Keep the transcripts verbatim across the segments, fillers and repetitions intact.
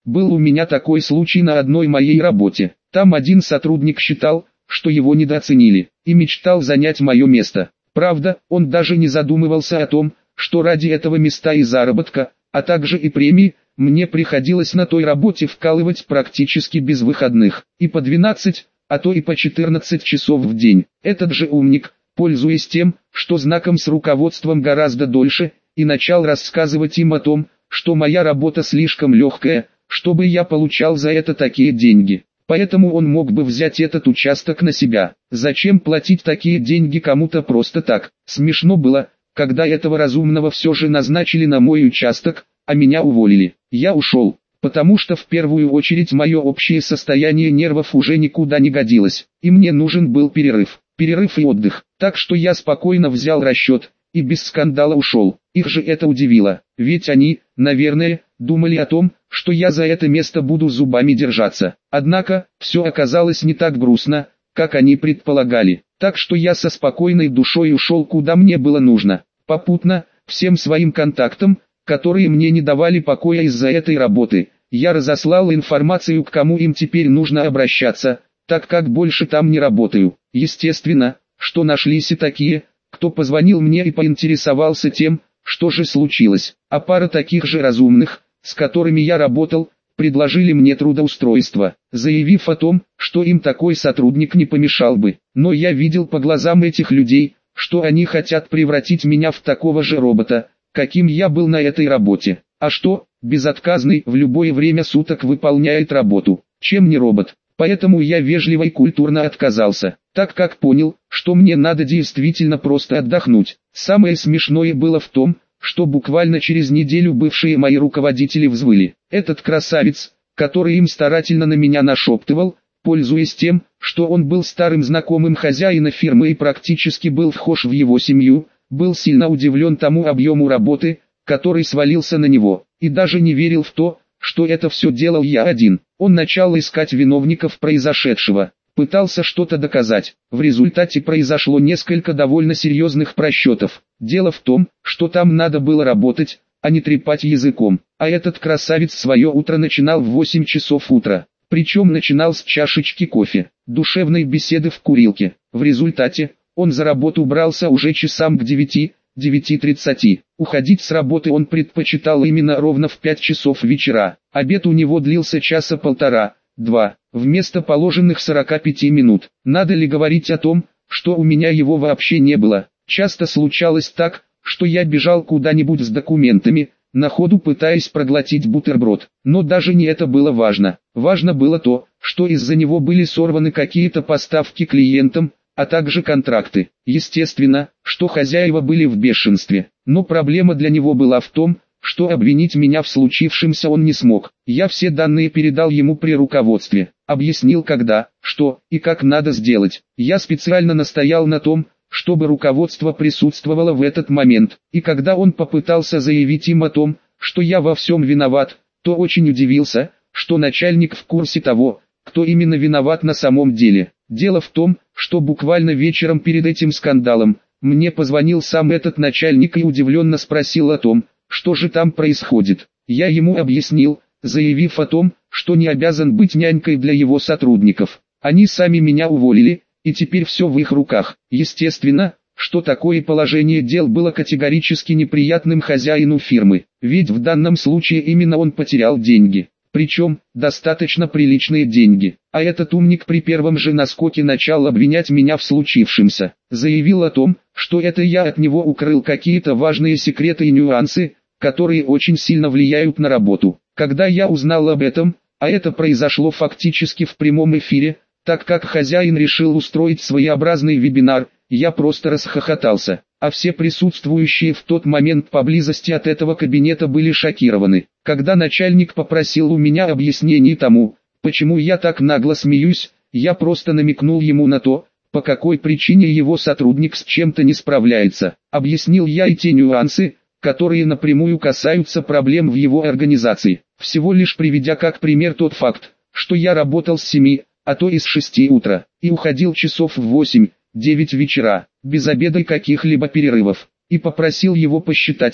Был у меня такой случай на одной моей работе. Там один сотрудник считал, что его недооценили, и мечтал занять мое место. Правда, он даже не задумывался о том, что ради этого места и заработка, а также и премии, мне приходилось на той работе вкалывать практически без выходных, и по двенадцать, а то и по четырнадцать часов в день. Этот же умник, пользуясь тем, что знаком с руководством гораздо дольше, и начал рассказывать им о том, что моя работа слишком легкая, чтобы я получал за это такие деньги. Поэтому он мог бы взять этот участок на себя. Зачем платить такие деньги кому-то просто так? Смешно было, когда этого разумного все же назначили на мой участок, а меня уволили. Я ушел, потому что в первую очередь мое общее состояние нервов уже никуда не годилось, и мне нужен был перерыв, перерыв и отдых. Так что я спокойно взял расчет, и без скандала ушел. Их же это удивило, ведь они, наверное, думали о том, что я за это место буду зубами держаться. Однако, все оказалось не так грустно, как они предполагали. Так что я со спокойной душой ушел куда мне было нужно. Попутно, всем своим контактам, которые мне не давали покоя из-за этой работы, я разослал информацию, к кому им теперь нужно обращаться, так как больше там не работаю. Естественно, что нашлись и такие, кто позвонил мне и поинтересовался тем, что же случилось. А пара таких же разумных, с которыми я работал, предложили мне трудоустройство, заявив о том, что им такой сотрудник не помешал бы. Но я видел по глазам этих людей, что они хотят превратить меня в такого же робота, каким я был на этой работе. А что, безотказный в любое время суток выполняет работу, чем не робот? Поэтому я вежливо и культурно отказался, так как понял, что мне надо действительно просто отдохнуть. Самое смешное было в том, что буквально через неделю бывшие мои руководители взвыли. Этот красавец, который им старательно на меня нашептывал, пользуясь тем, что он был старым знакомым хозяина фирмы и практически был вхож в его семью, был сильно удивлен тому объему работы, который свалился на него, и даже не верил в то, что это все делал я один. Он начал искать виновников произошедшего, пытался что-то доказать. В результате произошло несколько довольно серьезных просчетов. Дело в том, что там надо было работать, а не трепать языком. А этот красавец свое утро начинал в восемь часов утра. Причем начинал с чашечки кофе, душевной беседы в курилке. В результате, он за работу брался уже часам к девяти, девяти тридцати. Уходить с работы он предпочитал именно ровно в пять часов вечера. Обед у него длился часа полтора, два, вместо положенных сорока пяти минут. Надо ли говорить о том, что у меня его вообще не было? Часто случалось так, что я бежал куда-нибудь с документами, на ходу пытаясь проглотить бутерброд. Но даже не это было важно. Важно было то, что из-за него были сорваны какие-то поставки клиентам, а также контракты. Естественно, что хозяева были в бешенстве. Но проблема для него была в том, что обвинить меня в случившемся он не смог. Я все данные передал ему при руководстве, объяснил когда, что и как надо сделать. Я специально настоял на том, чтобы руководство присутствовало в этот момент. И когда он попытался заявить им о том, что я во всем виноват, то очень удивился, что начальник в курсе того, кто именно виноват на самом деле. Дело в том, что буквально вечером перед этим скандалом, мне позвонил сам этот начальник и удивленно спросил о том, что же там происходит. Я ему объяснил, заявив о том, что не обязан быть нянькой для его сотрудников. Они сами меня уволили, и теперь все в их руках. Естественно, что такое положение дел было категорически неприятным хозяину фирмы, ведь в данном случае именно он потерял деньги. Причем, достаточно приличные деньги. А этот умник при первом же наскоке начал обвинять меня в случившемся. Заявил о том, что это я от него укрыл какие-то важные секреты и нюансы, которые очень сильно влияют на работу. Когда я узнал об этом, а это произошло фактически в прямом эфире, так как хозяин решил устроить своеобразный вебинар, я просто расхохотался. А все присутствующие в тот момент поблизости от этого кабинета были шокированы. Когда начальник попросил у меня объяснений тому, почему я так нагло смеюсь, я просто намекнул ему на то, по какой причине его сотрудник с чем-то не справляется. Объяснил я и те нюансы, которые напрямую касаются проблем в его организации, всего лишь приведя как пример тот факт, что я работал с семи, а то и с шести утра, и уходил часов в восемь, девять вечера, без обеда и каких-либо перерывов, и попросил его посчитать то,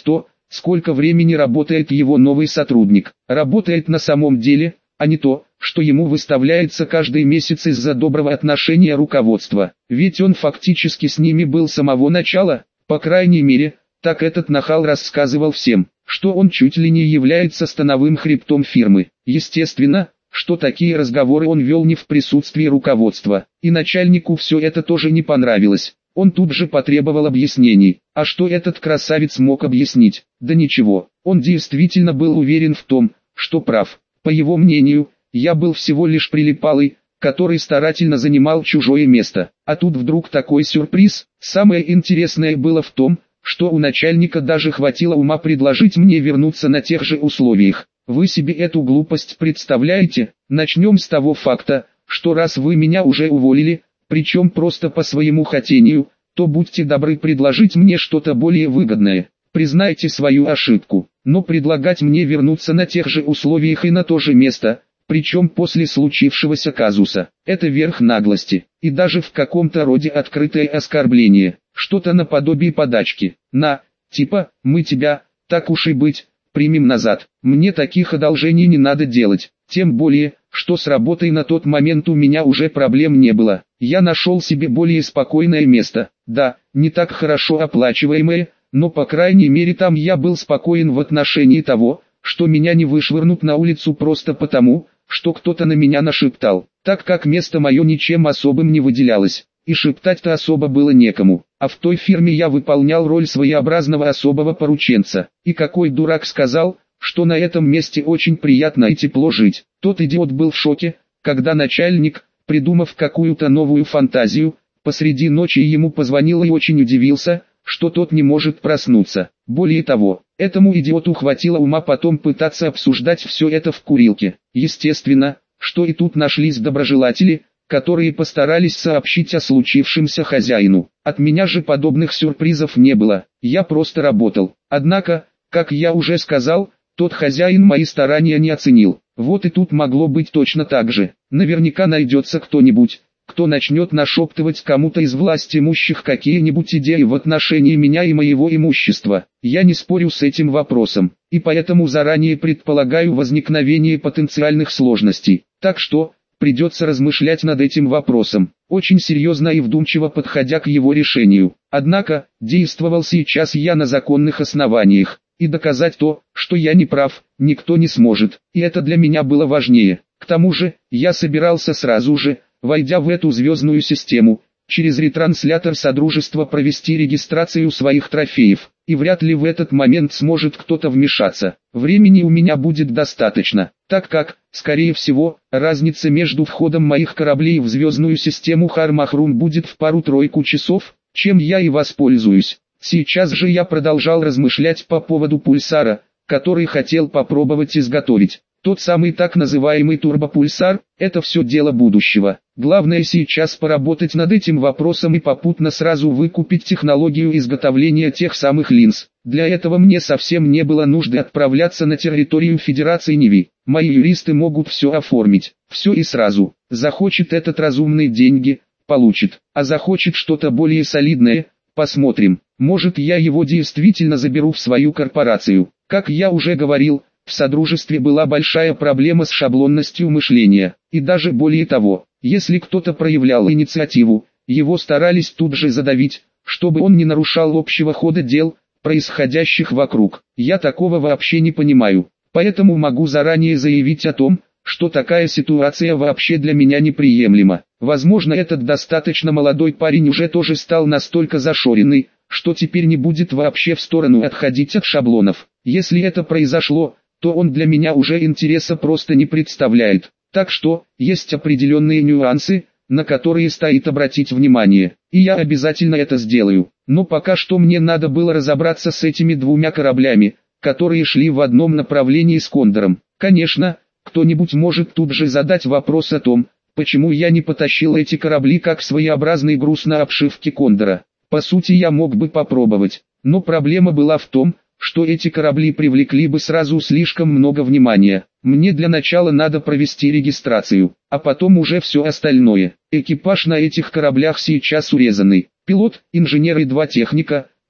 сколько времени работает его новый сотрудник. Работает на самом деле, а не то, что ему выставляется каждый месяц из-за доброго отношения руководства. Ведь он фактически с ними был с самого начала, по крайней мере, так этот нахал рассказывал всем, что он чуть ли не является становым хребтом фирмы. Естественно, что такие разговоры он вел не в присутствии руководства, и начальнику все это тоже не понравилось. Он тут же потребовал объяснений. А что этот красавец мог объяснить? Да ничего, он действительно был уверен в том, что прав. По его мнению, я был всего лишь прилипалый, который старательно занимал чужое место. А тут вдруг такой сюрприз. Самое интересное было в том, что у начальника даже хватило ума предложить мне вернуться на тех же условиях. Вы себе эту глупость представляете? Начнем с того факта, что раз вы меня уже уволили, причем просто по своему хотению, то будьте добры предложить мне что-то более выгодное. Признайте свою ошибку, но предлагать мне вернуться на тех же условиях и на то же место, причем после случившегося казуса, это верх наглости, и даже в каком-то роде открытое оскорбление, что-то наподобие подачки. На, типа, мы тебя, так уж и быть, примем назад. Мне таких одолжений не надо делать, тем более, что с работой на тот момент у меня уже проблем не было. Я нашел себе более спокойное место, да, не так хорошо оплачиваемое, но по крайней мере там я был спокоен в отношении того, что меня не вышвырнут на улицу просто потому, что кто-то на меня нашептал, так как место мое ничем особым не выделялось, и шептать-то особо было некому. А в той фирме я выполнял роль своеобразного особого порученца. И какой дурак сказал, что на этом месте очень приятно и тепло жить. Тот идиот был в шоке, когда начальник, придумав какую-то новую фантазию, посреди ночи ему позвонил и очень удивился, что тот не может проснуться. Более того, этому идиоту хватило ума потом пытаться обсуждать все это в курилке. Естественно, что и тут нашлись доброжелатели, которые постарались сообщить о случившемся хозяину. От меня же подобных сюрпризов не было, я просто работал. Однако, как я уже сказал, тот хозяин мои старания не оценил. Вот и тут могло быть точно так же. Наверняка найдется кто-нибудь, кто начнет нашептывать кому-то из власть имущих какие-нибудь идеи в отношении меня и моего имущества. Я не спорю с этим вопросом, и поэтому заранее предполагаю возникновение потенциальных сложностей. Так что, придется размышлять над этим вопросом, очень серьезно и вдумчиво подходя к его решению. Однако, действовал сейчас я на законных основаниях, и доказать то, что я не прав, никто не сможет, и это для меня было важнее. К тому же, я собирался сразу же, войдя в эту звездную систему, через ретранслятор Содружества провести регистрацию своих трофеев, и вряд ли в этот момент сможет кто-то вмешаться. Времени у меня будет достаточно, так как, скорее всего, разница между входом моих кораблей в звездную систему Хармахрун будет в пару-тройку часов, чем я и воспользуюсь. Сейчас же я продолжал размышлять по поводу пульсара, который хотел попробовать изготовить. Тот самый так называемый турбопульсар – это все дело будущего. Главное сейчас поработать над этим вопросом и попутно сразу выкупить технологию изготовления тех самых линз. Для этого мне совсем не было нужды отправляться на территорию Федерации Ниви. Мои юристы могут все оформить, все и сразу. Захочет этот разумный деньги – получит, а захочет что-то более солидное – посмотрим. Может, я его действительно заберу в свою корпорацию. Как я уже говорил, в Содружестве была большая проблема с шаблонностью мышления, и даже более того, если кто-то проявлял инициативу, его старались тут же задавить, чтобы он не нарушал общего хода дел, происходящих вокруг. Я такого вообще не понимаю, поэтому могу заранее заявить о том, что такая ситуация вообще для меня неприемлема. Возможно, этот достаточно молодой парень уже тоже стал настолько зашоренный, что теперь не будет вообще в сторону отходить от шаблонов. Если это произошло, то он для меня уже интереса просто не представляет. Так что, есть определенные нюансы, на которые стоит обратить внимание, и я обязательно это сделаю. Но пока что мне надо было разобраться с этими двумя кораблями, которые шли в одном направлении с Кондором. Конечно, кто-нибудь может тут же задать вопрос о том, почему я не потащил эти корабли как своеобразный груз на обшивке Кондора. По сути, я мог бы попробовать, но проблема была в том, что эти корабли привлекли бы сразу слишком много внимания. Мне для начала надо провести регистрацию, а потом уже все остальное. Экипаж на этих кораблях сейчас урезанный. Пилот, инженер и два техника,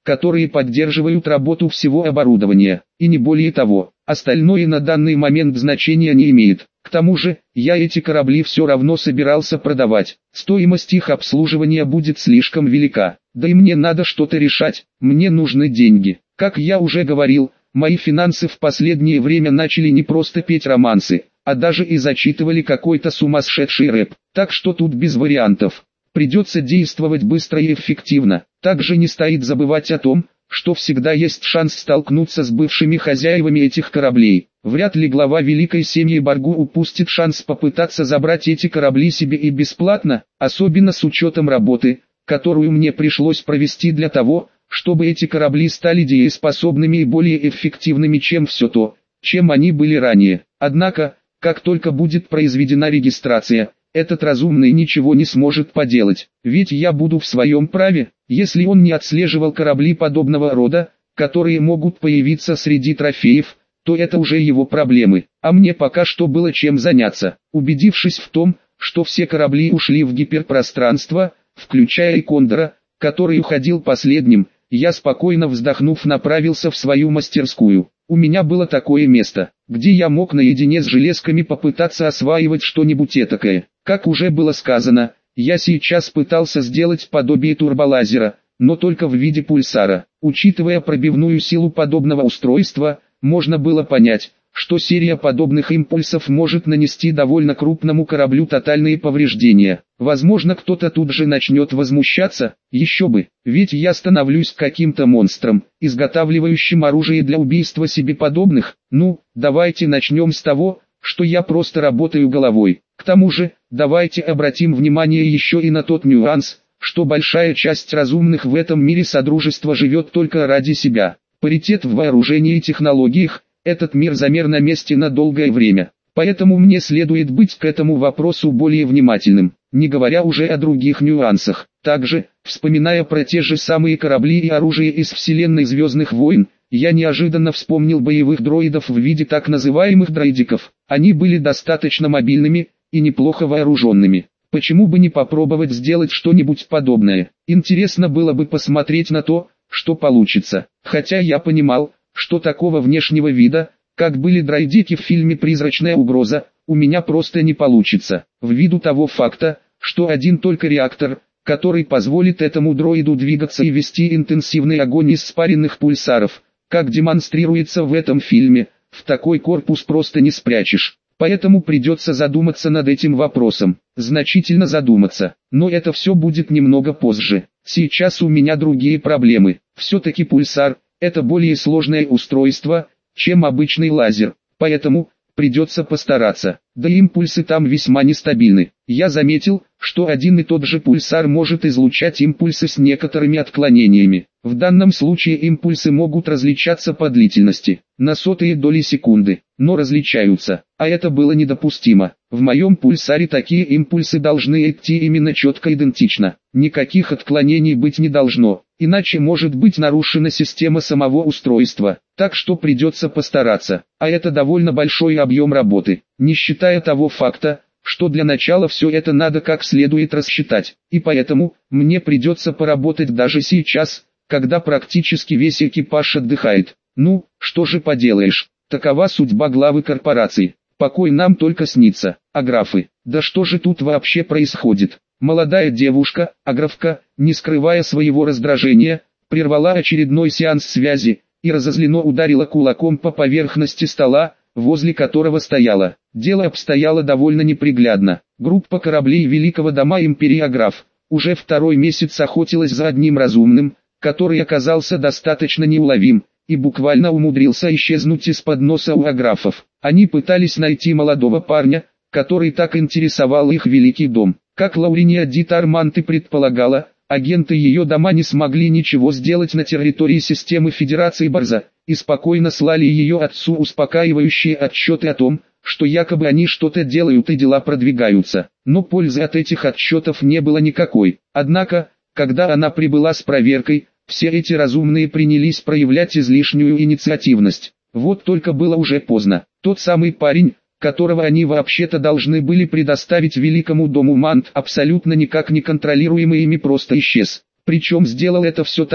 которые поддерживают работу всего оборудования, и не более того. Остальное на данный момент значения не имеет. К тому же, я эти корабли все равно собирался продавать. Стоимость их обслуживания будет слишком велика. Да и мне надо что-то решать, мне нужны деньги. Как я уже говорил, мои финансы в последнее время начали не просто петь романсы, а даже и зачитывали какой-то сумасшедший рэп. Так что тут без вариантов. Придется действовать быстро и эффективно. Также не стоит забывать о том, что всегда есть шанс столкнуться с бывшими хозяевами этих кораблей. Вряд ли глава великой семьи Баргу упустит шанс попытаться забрать эти корабли себе и бесплатно, особенно с учетом работы, которую мне пришлось провести для того, чтобы эти корабли стали дееспособными и более эффективными, чем все то, чем они были ранее. Однако, как только будет произведена регистрация, этот разумный ничего не сможет поделать, ведь я буду в своем праве, если он не отслеживал корабли подобного рода, которые могут появиться среди трофеев, то это уже его проблемы, а мне пока что было чем заняться. Убедившись в том, что все корабли ушли в гиперпространство, включая и Кондора, который уходил последним, я спокойно вздохнув направился в свою мастерскую. У меня было такое место, где я мог наедине с железками попытаться осваивать что-нибудь этакое. Как уже было сказано, я сейчас пытался сделать подобие турболазера, но только в виде пульсара. Учитывая пробивную силу подобного устройства, можно было понять, что серия подобных импульсов может нанести довольно крупному кораблю тотальные повреждения. Возможно, кто-то тут же начнет возмущаться, еще бы, ведь я становлюсь каким-то монстром, изготавливающим оружие для убийства себе подобных. Ну, давайте начнем с того, что я просто работаю головой. К тому же, давайте обратим внимание еще и на тот нюанс, что большая часть разумных в этом мире Содружества живет только ради себя. Паритет в вооружении и технологиях, этот мир замер на месте на долгое время. Поэтому мне следует быть к этому вопросу более внимательным, не говоря уже о других нюансах. Также, вспоминая про те же самые корабли и оружие из вселенной Звездных войн, я неожиданно вспомнил боевых дроидов в виде так называемых дроидиков. Они были достаточно мобильными и неплохо вооруженными. Почему бы не попробовать сделать что-нибудь подобное? Интересно было бы посмотреть на то, что получится. Хотя я понимал, что такого внешнего вида, как были дроидики в фильме «Призрачная угроза», у меня просто не получится, ввиду того факта, что один только реактор, который позволит этому дроиду двигаться и вести интенсивный огонь из спаренных пульсаров, как демонстрируется в этом фильме, в такой корпус просто не спрячешь. Поэтому придется задуматься над этим вопросом, значительно задуматься, но это все будет немного позже. Сейчас у меня другие проблемы, все-таки пульсар – это более сложное устройство, чем обычный лазер, поэтому придется постараться, да и импульсы там весьма нестабильны. Я заметил, что один и тот же пульсар может излучать импульсы с некоторыми отклонениями. В данном случае импульсы могут различаться по длительности, на сотые доли секунды, но различаются, а это было недопустимо. В моем пульсаре такие импульсы должны идти именно четко идентично, никаких отклонений быть не должно, иначе может быть нарушена система самого устройства, так что придется постараться, а это довольно большой объем работы, не считая того факта, что для начала все это надо как следует рассчитать, и поэтому, мне придется поработать даже сейчас, когда практически весь экипаж отдыхает. Ну, что же поделаешь, такова судьба главы корпорации. Покой нам только снится, а графы, да что же тут вообще происходит? Молодая девушка, Аграфка, не скрывая своего раздражения, прервала очередной сеанс связи, и разозленно ударила кулаком по поверхности стола, возле которого стояла. Дело обстояло довольно неприглядно. Группа кораблей Великого дома Империи Аграф уже второй месяц охотилась за одним разумным, который оказался достаточно неуловим, и буквально умудрился исчезнуть из-под носа у аграфов. Они пытались найти молодого парня, который так интересовал их Великий дом. Как Лауриния Дитарманты предполагала, агенты ее дома не смогли ничего сделать на территории системы Федерации Барза, и спокойно слали ее отцу успокаивающие отчеты о том, что якобы они что-то делают и дела продвигаются. Но пользы от этих отчетов не было никакой. Однако, когда она прибыла с проверкой, все эти разумные принялись проявлять излишнюю инициативность. Вот только было уже поздно. Тот самый парень, которого они вообще-то должны были предоставить Великому дому Мант, абсолютно никак не контролируемый ими просто исчез. Причем сделал это все так,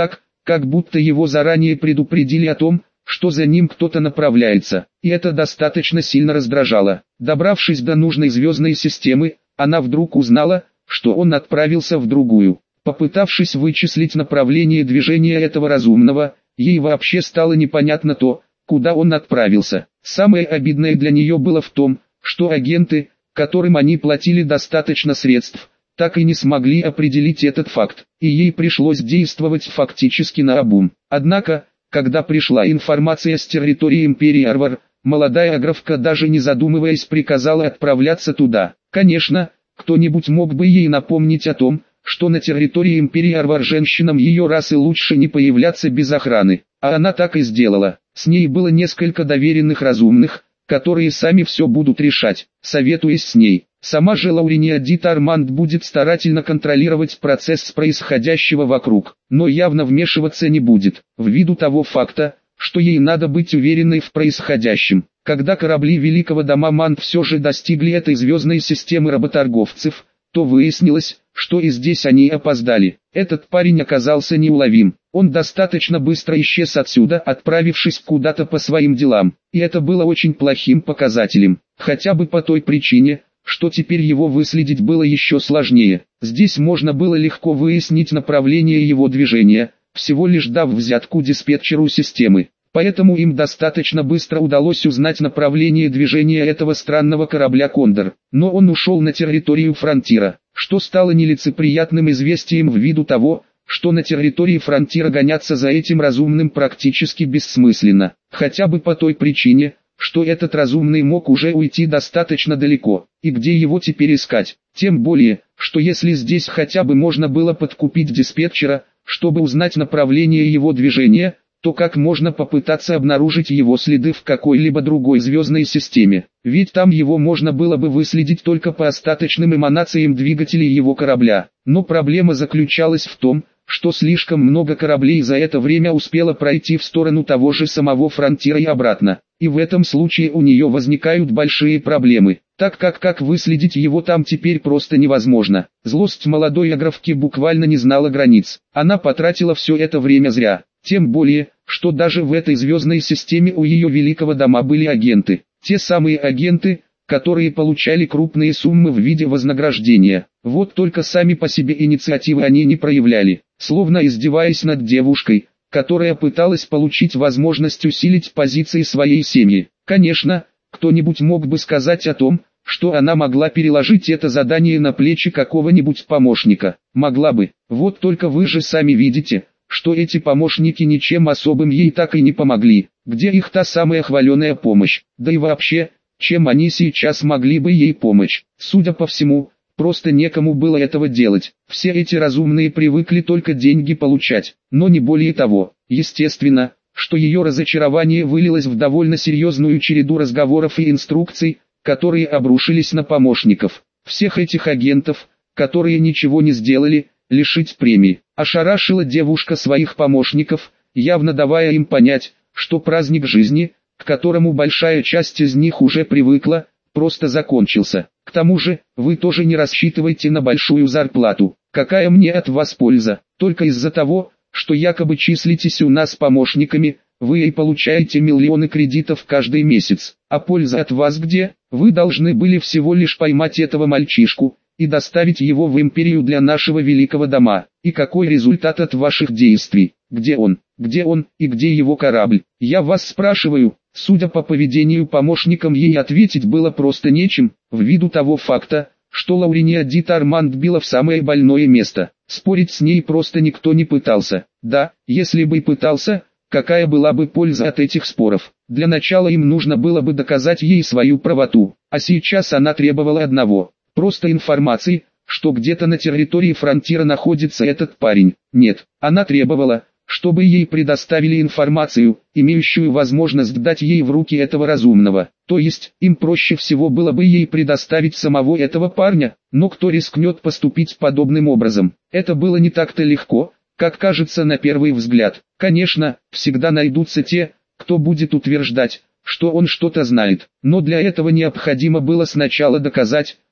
как будто его заранее предупредили о том, что за ним кто-то направляется, и это достаточно сильно раздражало. Добравшись до нужной звездной системы, она вдруг узнала, что он отправился в другую. Попытавшись вычислить направление движения этого разумного, ей вообще стало непонятно то, куда он отправился. Самое обидное для нее было в том, что агенты, которым они платили достаточно средств, так и не смогли определить этот факт, и ей пришлось действовать фактически наобум. Однако, когда пришла информация с территории Империи Арвар, молодая Аграфка, даже не задумываясь, приказала отправляться туда. Конечно, кто-нибудь мог бы ей напомнить о том, что на территории Империи Арвар женщинам ее расы лучше не появляться без охраны, а она так и сделала. С ней было несколько доверенных разумных, которые сами все будут решать, советуясь с ней. Сама же Лауриния Дита Арманд будет старательно контролировать процесс происходящего вокруг, но явно вмешиваться не будет, ввиду того факта, что ей надо быть уверенной в происходящем. Когда корабли Великого Дома Манд все же достигли этой звездной системы работорговцев, то выяснилось, что и здесь они опоздали. Этот парень оказался неуловим. Он достаточно быстро исчез отсюда, отправившись куда-то по своим делам, и это было очень плохим показателем, хотя бы по той причине, что теперь его выследить было еще сложнее. Здесь можно было легко выяснить направление его движения, всего лишь дав взятку диспетчеру системы. Поэтому им достаточно быстро удалось узнать направление движения этого странного корабля «Кондор». Но он ушел на территорию Фронтира, что стало нелицеприятным известием ввиду того, что на территории Фронтира гоняться за этим разумным практически бессмысленно, хотя бы по той причине, что этот разумный мог уже уйти достаточно далеко, и где его теперь искать. Тем более, что если здесь хотя бы можно было подкупить диспетчера, чтобы узнать направление его движения, то как можно попытаться обнаружить его следы в какой-либо другой звездной системе? Ведь там его можно было бы выследить только по остаточным эманациям двигателей его корабля. Но проблема заключалась в том, что слишком много кораблей за это время успело пройти в сторону того же самого Фронтира и обратно. И в этом случае у нее возникают большие проблемы, так как как выследить его там теперь просто невозможно. Злость молодой Аграфки буквально не знала границ. Она потратила все это время зря. Тем более, что даже в этой звездной системе у ее Великого Дома были агенты. Те самые агенты, которые получали крупные суммы в виде вознаграждения. Вот только сами по себе инициативы они не проявляли, словно издеваясь над девушкой, которая пыталась получить возможность усилить позиции своей семьи. Конечно, кто-нибудь мог бы сказать о том, что она могла переложить это задание на плечи какого-нибудь помощника. Могла бы. Вот только вы же сами видите, что эти помощники ничем особым ей так и не помогли. Где их та самая хваленая помощь? Да и вообще, чем они сейчас могли бы ей помочь? Судя по всему, просто некому было этого делать. Все эти разумные привыкли только деньги получать, но не более того. Естественно, что ее разочарование вылилось в довольно серьезную череду разговоров и инструкций, которые обрушились на помощников. Всех этих агентов, которые ничего не сделали, лишить премии. Ошарашила девушка своих помощников, явно давая им понять, что праздник жизни, к которому большая часть из них уже привыкла, просто закончился. К тому же, вы тоже не рассчитывайте на большую зарплату. Какая мне от вас польза? Только из-за того, что якобы числитесь у нас помощниками, вы и получаете миллионы кредитов каждый месяц. А польза от вас где? Вы должны были всего лишь поймать этого мальчишку и доставить его в Империю для нашего Великого Дома. И какой результат от ваших действий? Где он? Где он и где его корабль? Я вас спрашиваю. Судя по поведению помощникам, ей ответить было просто нечем, ввиду того факта, что Лауриния Дита Арманд била в самое больное место. Спорить с ней просто никто не пытался. Да, если бы и пытался, какая была бы польза от этих споров? Для начала им нужно было бы доказать ей свою правоту, а сейчас она требовала одного. Просто информации, что где-то на территории Фронтира находится этот парень. Нет, она требовала, чтобы ей предоставили информацию, имеющую возможность дать ей в руки этого разумного. То есть, им проще всего было бы ей предоставить самого этого парня, но кто рискнет поступить подобным образом? Это было не так-то легко, как кажется на первый взгляд. Конечно, всегда найдутся те, кто будет утверждать, что он что-то знает, но для этого необходимо было сначала доказать,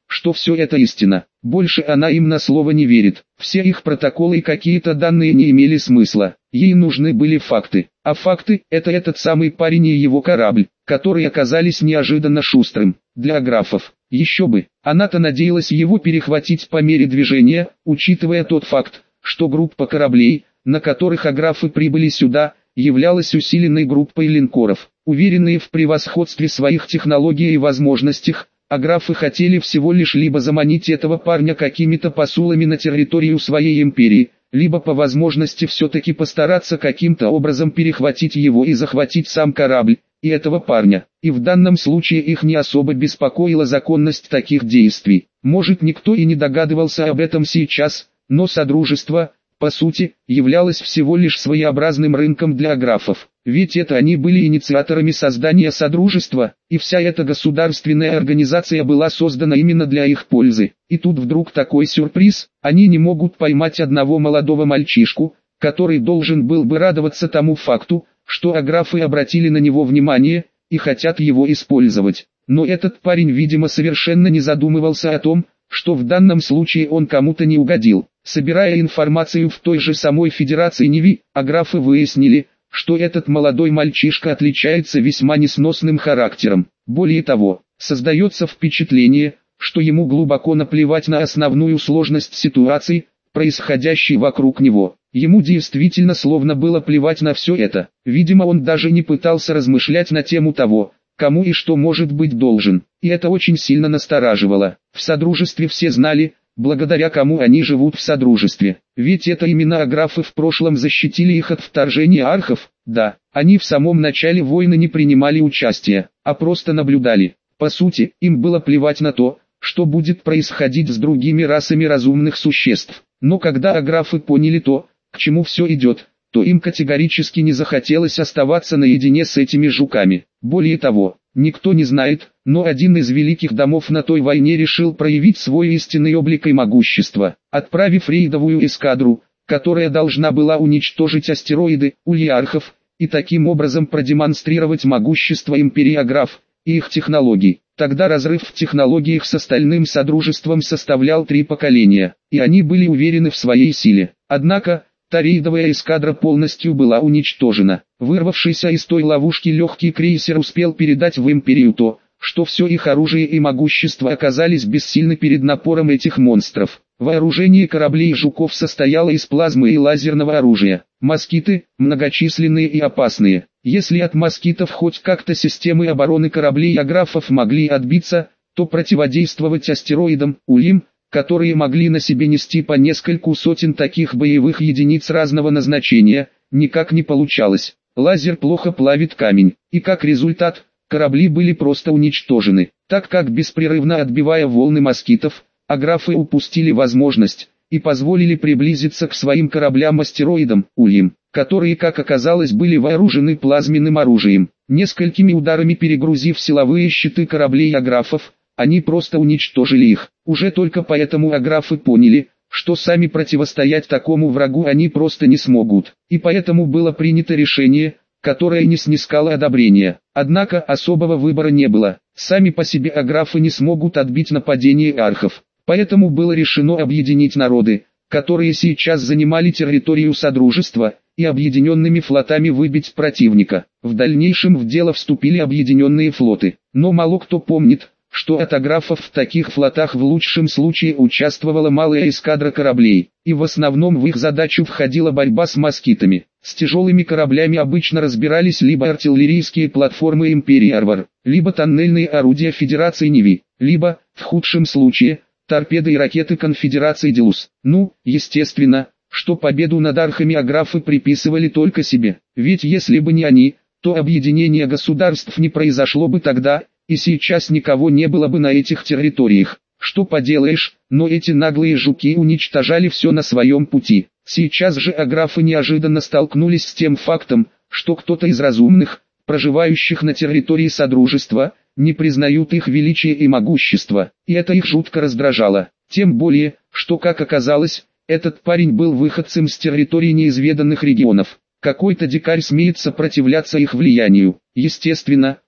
что все это истина. Больше она им на слово не верит. Все их протоколы и какие-то данные не имели смысла. Ей нужны были факты. А факты – это этот самый парень и его корабль, которые оказались неожиданно шустрым. Для аграфов. Еще бы. Она-то надеялась его перехватить по мере движения, учитывая тот факт, что группа кораблей, на которых аграфы прибыли сюда, являлась усиленной группой линкоров. Уверенные в превосходстве своих технологий и возможностях, аграфы хотели всего лишь либо заманить этого парня какими-то посулами на территорию своей империи, либо по возможности все-таки постараться каким-то образом перехватить его и захватить сам корабль, и этого парня. И в данном случае их не особо беспокоила законность таких действий. Может, никто и не догадывался об этом сейчас, но Содружество, по сути, являлось всего лишь своеобразным рынком для аграфов. Ведь это они были инициаторами создания Содружества, и вся эта государственная организация была создана именно для их пользы. И тут вдруг такой сюрприз, они не могут поймать одного молодого мальчишку, который должен был бы радоваться тому факту, что аграфы обратили на него внимание, и хотят его использовать. Но этот парень, видимо, совершенно не задумывался о том, что в данном случае он кому-то не угодил. Собирая информацию в той же самой Федерации Неви, аграфы выяснили, что этот молодой мальчишка отличается весьма несносным характером. Более того, создается впечатление, что ему глубоко наплевать на основную сложность ситуации, происходящей вокруг него. Ему действительно словно было плевать на все это. Видимо, он даже не пытался размышлять на тему того, кому и что может быть должен. И это очень сильно настораживало. В Содружестве все знали, благодаря кому они живут в Содружестве. Ведь это именно аграфы в прошлом защитили их от вторжения архов. Да, они в самом начале войны не принимали участия, а просто наблюдали. По сути, им было плевать на то, что будет происходить с другими расами разумных существ. Но когда аграфы поняли то, к чему все идет, то им категорически не захотелось оставаться наедине с этими жуками. Более того, никто не знает, но один из великих домов на той войне решил проявить свой истинный облик и могущество, отправив рейдовую эскадру, которая должна была уничтожить астероиды, ульярхов, и таким образом продемонстрировать могущество империи аграф и их технологий. Тогда разрыв в технологиях с остальным Содружеством составлял три поколения, и они были уверены в своей силе. Однако, та рейдовая эскадра полностью была уничтожена. Вырвавшийся из той ловушки легкий крейсер успел передать в империю то, что все их оружие и могущество оказались бессильны перед напором этих монстров. Вооружение кораблей жуков состояло из плазмы и лазерного оружия. Москиты, многочисленные и опасные. Если от москитов хоть как-то системы обороны кораблей аграфов могли отбиться, то противодействовать астероидам, ульям, которые могли на себе нести по нескольку сотен таких боевых единиц разного назначения, никак не получалось. Лазер плохо плавит камень, и как результат, корабли были просто уничтожены, так как беспрерывно отбивая волны москитов, аграфы упустили возможность, и позволили приблизиться к своим кораблям-астероидам, ульям, которые, как оказалось, были вооружены плазменным оружием. Несколькими ударами перегрузив силовые щиты кораблей аграфов, они просто уничтожили их. Уже только поэтому аграфы поняли, что сами противостоять такому врагу они просто не смогут. И поэтому было принято решение, которое не снискало одобрения. Однако особого выбора не было. Сами по себе аграфы не смогут отбить нападение архов. Поэтому было решено объединить народы, которые сейчас занимали территорию Содружества, и объединенными флотами выбить противника. В дальнейшем в дело вступили объединенные флоты. Но мало кто помнит, что от аграфов в таких флотах в лучшем случае участвовала малая эскадра кораблей, и в основном в их задачу входила борьба с москитами. С тяжелыми кораблями обычно разбирались либо артиллерийские платформы Империи Арвар, либо тоннельные орудия Федерации Неви, либо, в худшем случае, торпеды и ракеты Конфедерации Делус. Ну, естественно, что победу над архами аграфы приписывали только себе, ведь если бы не они, то объединение государств не произошло бы тогда, и сейчас никого не было бы на этих территориях. Что поделаешь, но эти наглые жуки уничтожали все на своем пути. Сейчас же аграфы неожиданно столкнулись с тем фактом, что кто-то из разумных, проживающих на территории Содружества, не признают их величие и могущество, и это их жутко раздражало. Тем более, что, как оказалось, этот парень был выходцем с территории неизведанных регионов. Какой-то дикарь смеет сопротивляться их влиянию. Естественно,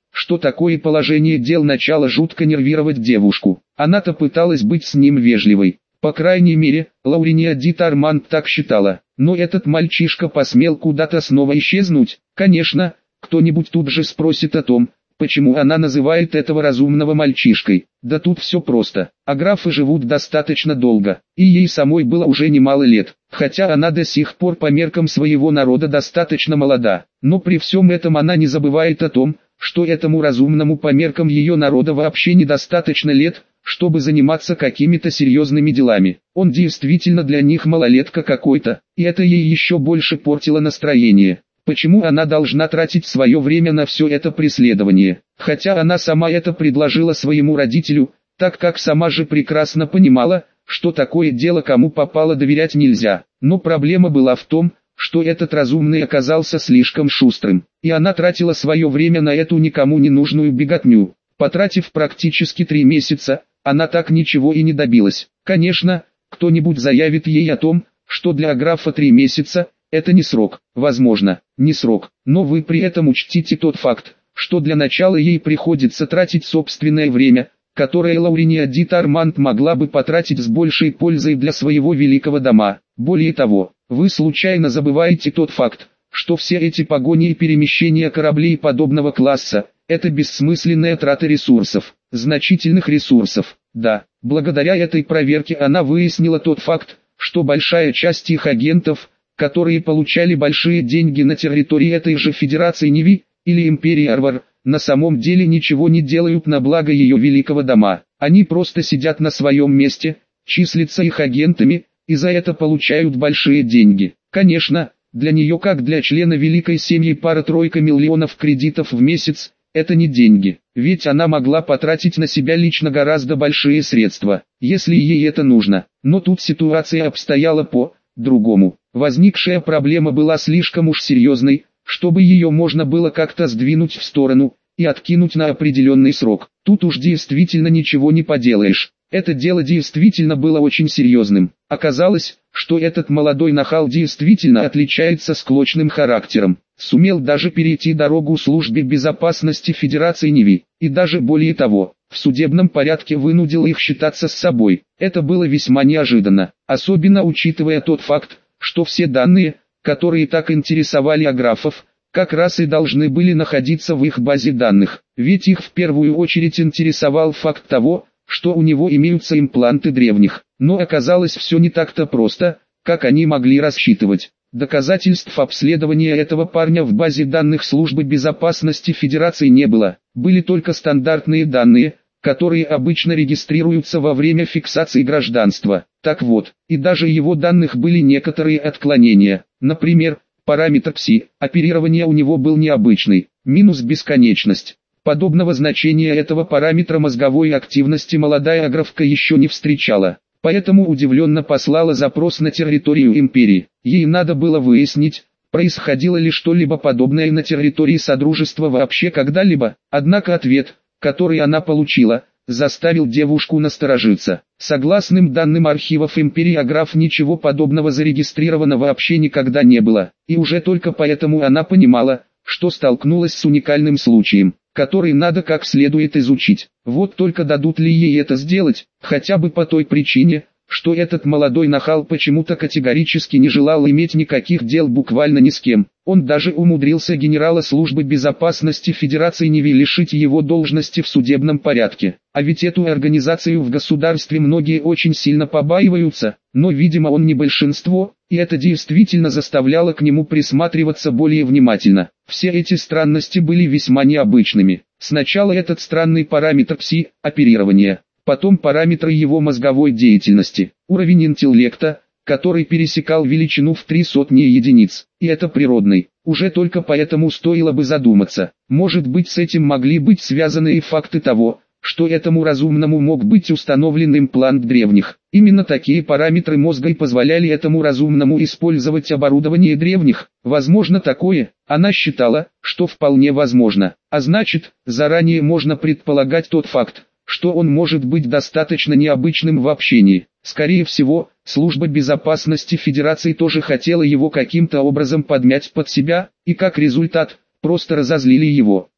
что такое положение дел начало жутко нервировать девушку. Она-то пыталась быть с ним вежливой. По крайней мере, Лауриния Ди Тормант так считала. Но этот мальчишка посмел куда-то снова исчезнуть. Конечно, кто-нибудь тут же спросит о том, почему она называет этого разумного мальчишкой. Да тут все просто. А графы живут достаточно долго, и ей самой было уже немало лет, хотя она до сих пор по меркам своего народа достаточно молода. Но при всем этом она не забывает о том, что этому разумному по меркам ее народа вообще недостаточно лет, чтобы заниматься какими-то серьезными делами. Он действительно для них малолетка какой-то, и это ей еще больше портило настроение. Почему она должна тратить свое время на все это преследование? Хотя она сама это предложила своему родителю, так как сама же прекрасно понимала, что такое дело кому попало доверять нельзя. Но проблема была в том, что этот разумный оказался слишком шустрым, и она тратила свое время на эту никому не нужную беготню. Потратив практически три месяца, она так ничего и не добилась. Конечно, кто-нибудь заявит ей о том, что для графа три месяца – это не срок, возможно, не срок, но вы при этом учтите тот факт, что для начала ей приходится тратить собственное время, которое Лауриния Ди Тормант могла бы потратить с большей пользой для своего великого дома. Более того, вы случайно забываете тот факт, что все эти погони и перемещения кораблей подобного класса – это бессмысленная трата ресурсов, значительных ресурсов. Да, благодаря этой проверке она выяснила тот факт, что большая часть их агентов – которые получали большие деньги на территории этой же Федерации Неви, или Империи Арвар, на самом деле ничего не делают на благо ее великого дома. Они просто сидят на своем месте, числятся их агентами, и за это получают большие деньги. Конечно, для нее как для члена великой семьи пара-тройка миллионов кредитов в месяц – это не деньги, ведь она могла потратить на себя лично гораздо большие средства, если ей это нужно. Но тут ситуация обстояла по-другому. Возникшая проблема была слишком уж серьезной, чтобы ее можно было как-то сдвинуть в сторону и откинуть на определенный срок. Тут уж действительно ничего не поделаешь. Это дело действительно было очень серьезным. Оказалось, что этот молодой нахал действительно отличается склочным характером. Сумел даже перейти дорогу службе безопасности Федерации Неви, и даже более того, в судебном порядке вынудил их считаться с собой. Это было весьма неожиданно, особенно учитывая тот факт, что все данные, которые так интересовали аграфов, как раз и должны были находиться в их базе данных, ведь их в первую очередь интересовал факт того, что у него имеются импланты древних. Но оказалось все не так-то просто, как они могли рассчитывать. Доказательств обследования этого парня в базе данных службы безопасности Федерации не было, были только стандартные данные, которые обычно регистрируются во время фиксации гражданства. Так вот, и даже его данных были некоторые отклонения. Например, параметр пси, оперирования у него был необычный, минус бесконечность. Подобного значения этого параметра мозговой активности молодая аграфка еще не встречала. Поэтому удивленно послала запрос на территорию империи. Ей надо было выяснить, происходило ли что-либо подобное на территории Содружества вообще когда-либо. Однако ответ, который она получила, заставил девушку насторожиться. Согласным данным архивов империи аграф ничего подобного зарегистрировано вообще никогда не было. И уже только поэтому она понимала, что столкнулась с уникальным случаем, который надо как следует изучить. Вот только дадут ли ей это сделать, хотя бы по той причине, что этот молодой нахал почему-то категорически не желал иметь никаких дел буквально ни с кем. Он даже умудрился генерала службы безопасности Федерации Неви лишить его должности в судебном порядке. А ведь эту организацию в государстве многие очень сильно побаиваются, но видимо он не большинство, и это действительно заставляло к нему присматриваться более внимательно. Все эти странности были весьма необычными. Сначала этот странный параметр пси, оперирования, потом параметры его мозговой деятельности, уровень интеллекта, который пересекал величину в три сотни единиц, и это природный. Уже только поэтому стоило бы задуматься, может быть с этим могли быть связаны и факты того, что этому разумному мог быть установлен имплант древних. Именно такие параметры мозга и позволяли этому разумному использовать оборудование древних. Возможно такое, она считала, что вполне возможно. А значит, заранее можно предполагать тот факт, что он может быть достаточно необычным в общении. Скорее всего, служба безопасности Федерации тоже хотела его каким-то образом подмять под себя, и как результат, просто разозлили его.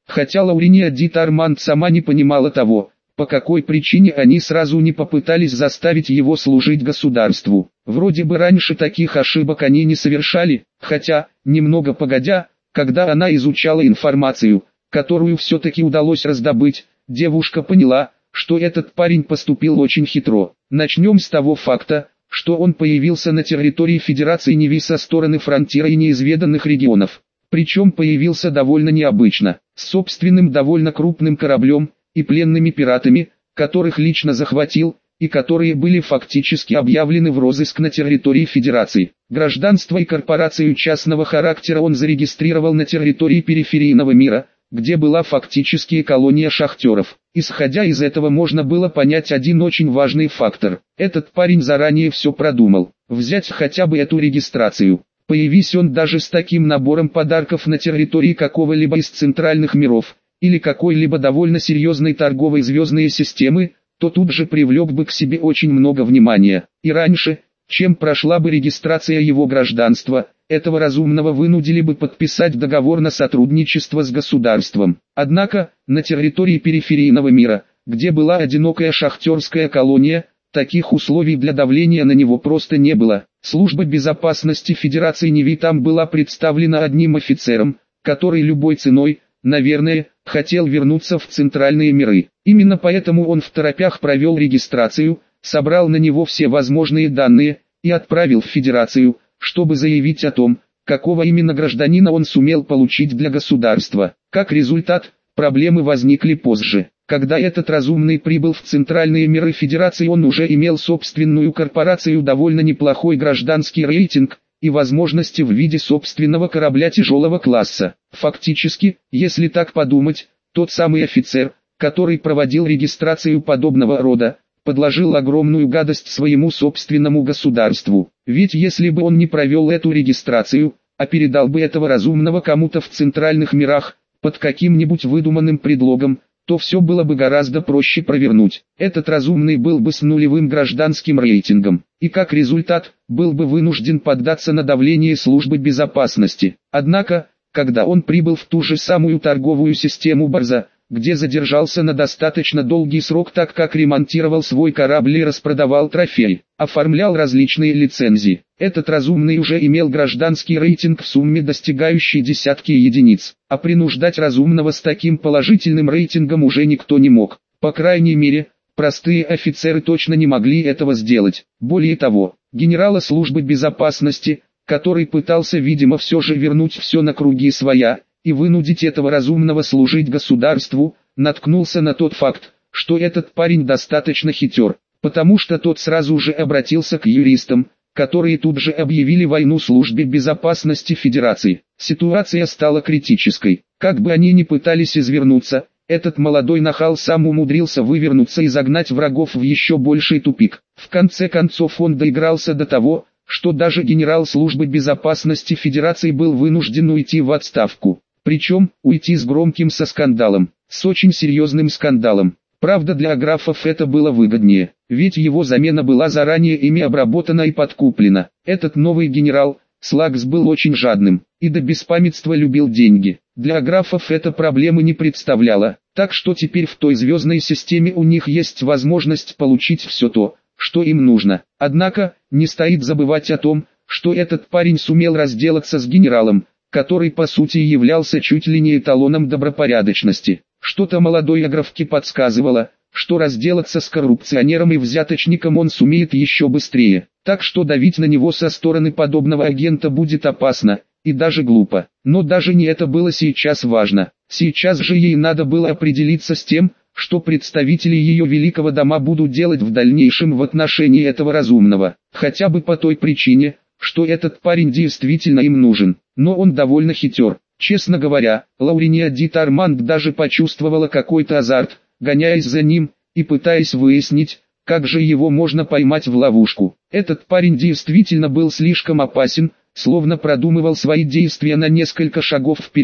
Хотя Лауриния ди Торманд сама не понимала того, по какой причине они сразу не попытались заставить его служить государству. Вроде бы раньше таких ошибок они не совершали, хотя, немного погодя, когда она изучала информацию, которую все-таки удалось раздобыть, девушка поняла, что этот парень поступил очень хитро. Начнем с того факта, что он появился на территории Федерации Ниви со стороны фронтира и неизведанных регионов. Причем появился довольно необычно, с собственным довольно крупным кораблем и пленными пиратами, которых лично захватил, и которые были фактически объявлены в розыск на территории Федерации. Гражданство и корпорацию частного характера он зарегистрировал на территории периферийного мира, где была фактически колония шахтеров. Исходя из этого можно было понять один очень важный фактор. Этот парень заранее все продумал. Взять хотя бы эту регистрацию. Появись он даже с таким набором подарков на территории какого-либо из центральных миров, или какой-либо довольно серьезной торговой звездной системы, то тут же привлек бы к себе очень много внимания. И раньше, чем прошла бы регистрация его гражданства, этого разумного вынудили бы подписать договор на сотрудничество с государством. Однако, на территории периферийного мира, где была одинокая шахтерская колония, таких условий для давления на него просто не было. Служба безопасности Федерации Ниви там была представлена одним офицером, который любой ценой, наверное, хотел вернуться в центральные миры. Именно поэтому он второпях провел регистрацию, собрал на него все возможные данные и отправил в Федерацию, чтобы заявить о том, какого именно гражданина он сумел получить для государства. Как результат, проблемы возникли позже. Когда этот разумный прибыл в центральные миры Федерации, он уже имел собственную корпорацию, довольно неплохой гражданский рейтинг и возможности в виде собственного корабля тяжелого класса. Фактически, если так подумать, тот самый офицер, который проводил регистрацию подобного рода, подложил огромную гадость своему собственному государству. Ведь если бы он не провел эту регистрацию, а передал бы этого разумного кому-то в центральных мирах, под каким-нибудь выдуманным предлогом, то все было бы гораздо проще провернуть. Этот разумный был бы с нулевым гражданским рейтингом, и как результат, был бы вынужден поддаться на давление службы безопасности. Однако, когда он прибыл в ту же самую торговую систему Барза, где задержался на достаточно долгий срок, так как ремонтировал свой корабль и распродавал трофеи, оформлял различные лицензии, этот разумный уже имел гражданский рейтинг в сумме достигающий десятки единиц, а принуждать разумного с таким положительным рейтингом уже никто не мог. По крайней мере, простые офицеры точно не могли этого сделать. Более того, генерала службы безопасности, который пытался, видимо, все же вернуть все на круги своя, и вынудить этого разумного служить государству, наткнулся на тот факт, что этот парень достаточно хитер, потому что тот сразу же обратился к юристам, которые тут же объявили войну службе безопасности Федерации. Ситуация стала критической. Как бы они ни пытались извернуться, этот молодой нахал сам умудрился вывернуться и загнать врагов в еще больший тупик. В конце концов он доигрался до того, что даже генерал службы безопасности Федерации был вынужден уйти в отставку. Причем, уйти с громким со скандалом, с очень серьезным скандалом. Правда, для графов это было выгоднее, ведь его замена была заранее ими обработана и подкуплена. Этот новый генерал, Слагс, был очень жадным, и до беспамятства любил деньги. Для графов это проблемы не представляло, так что теперь в той звездной системе у них есть возможность получить все то, что им нужно. Однако, не стоит забывать о том, что этот парень сумел разделаться с генералом, который по сути являлся чуть ли не эталоном добропорядочности. Что-то молодой Аграфке подсказывало, что разделаться с коррупционером и взяточником он сумеет еще быстрее. Так что давить на него со стороны подобного агента будет опасно, и даже глупо. Но даже не это было сейчас важно. Сейчас же ей надо было определиться с тем, что представители ее великого дома будут делать в дальнейшем в отношении этого разумного. Хотя бы по той причине, что этот парень действительно им нужен. Но он довольно хитер. Честно говоря, Лауриния ди Торманд даже почувствовала какой-то азарт, гоняясь за ним, и пытаясь выяснить, как же его можно поймать в ловушку. Этот парень действительно был слишком опасен, словно продумывал свои действия на несколько шагов вперед,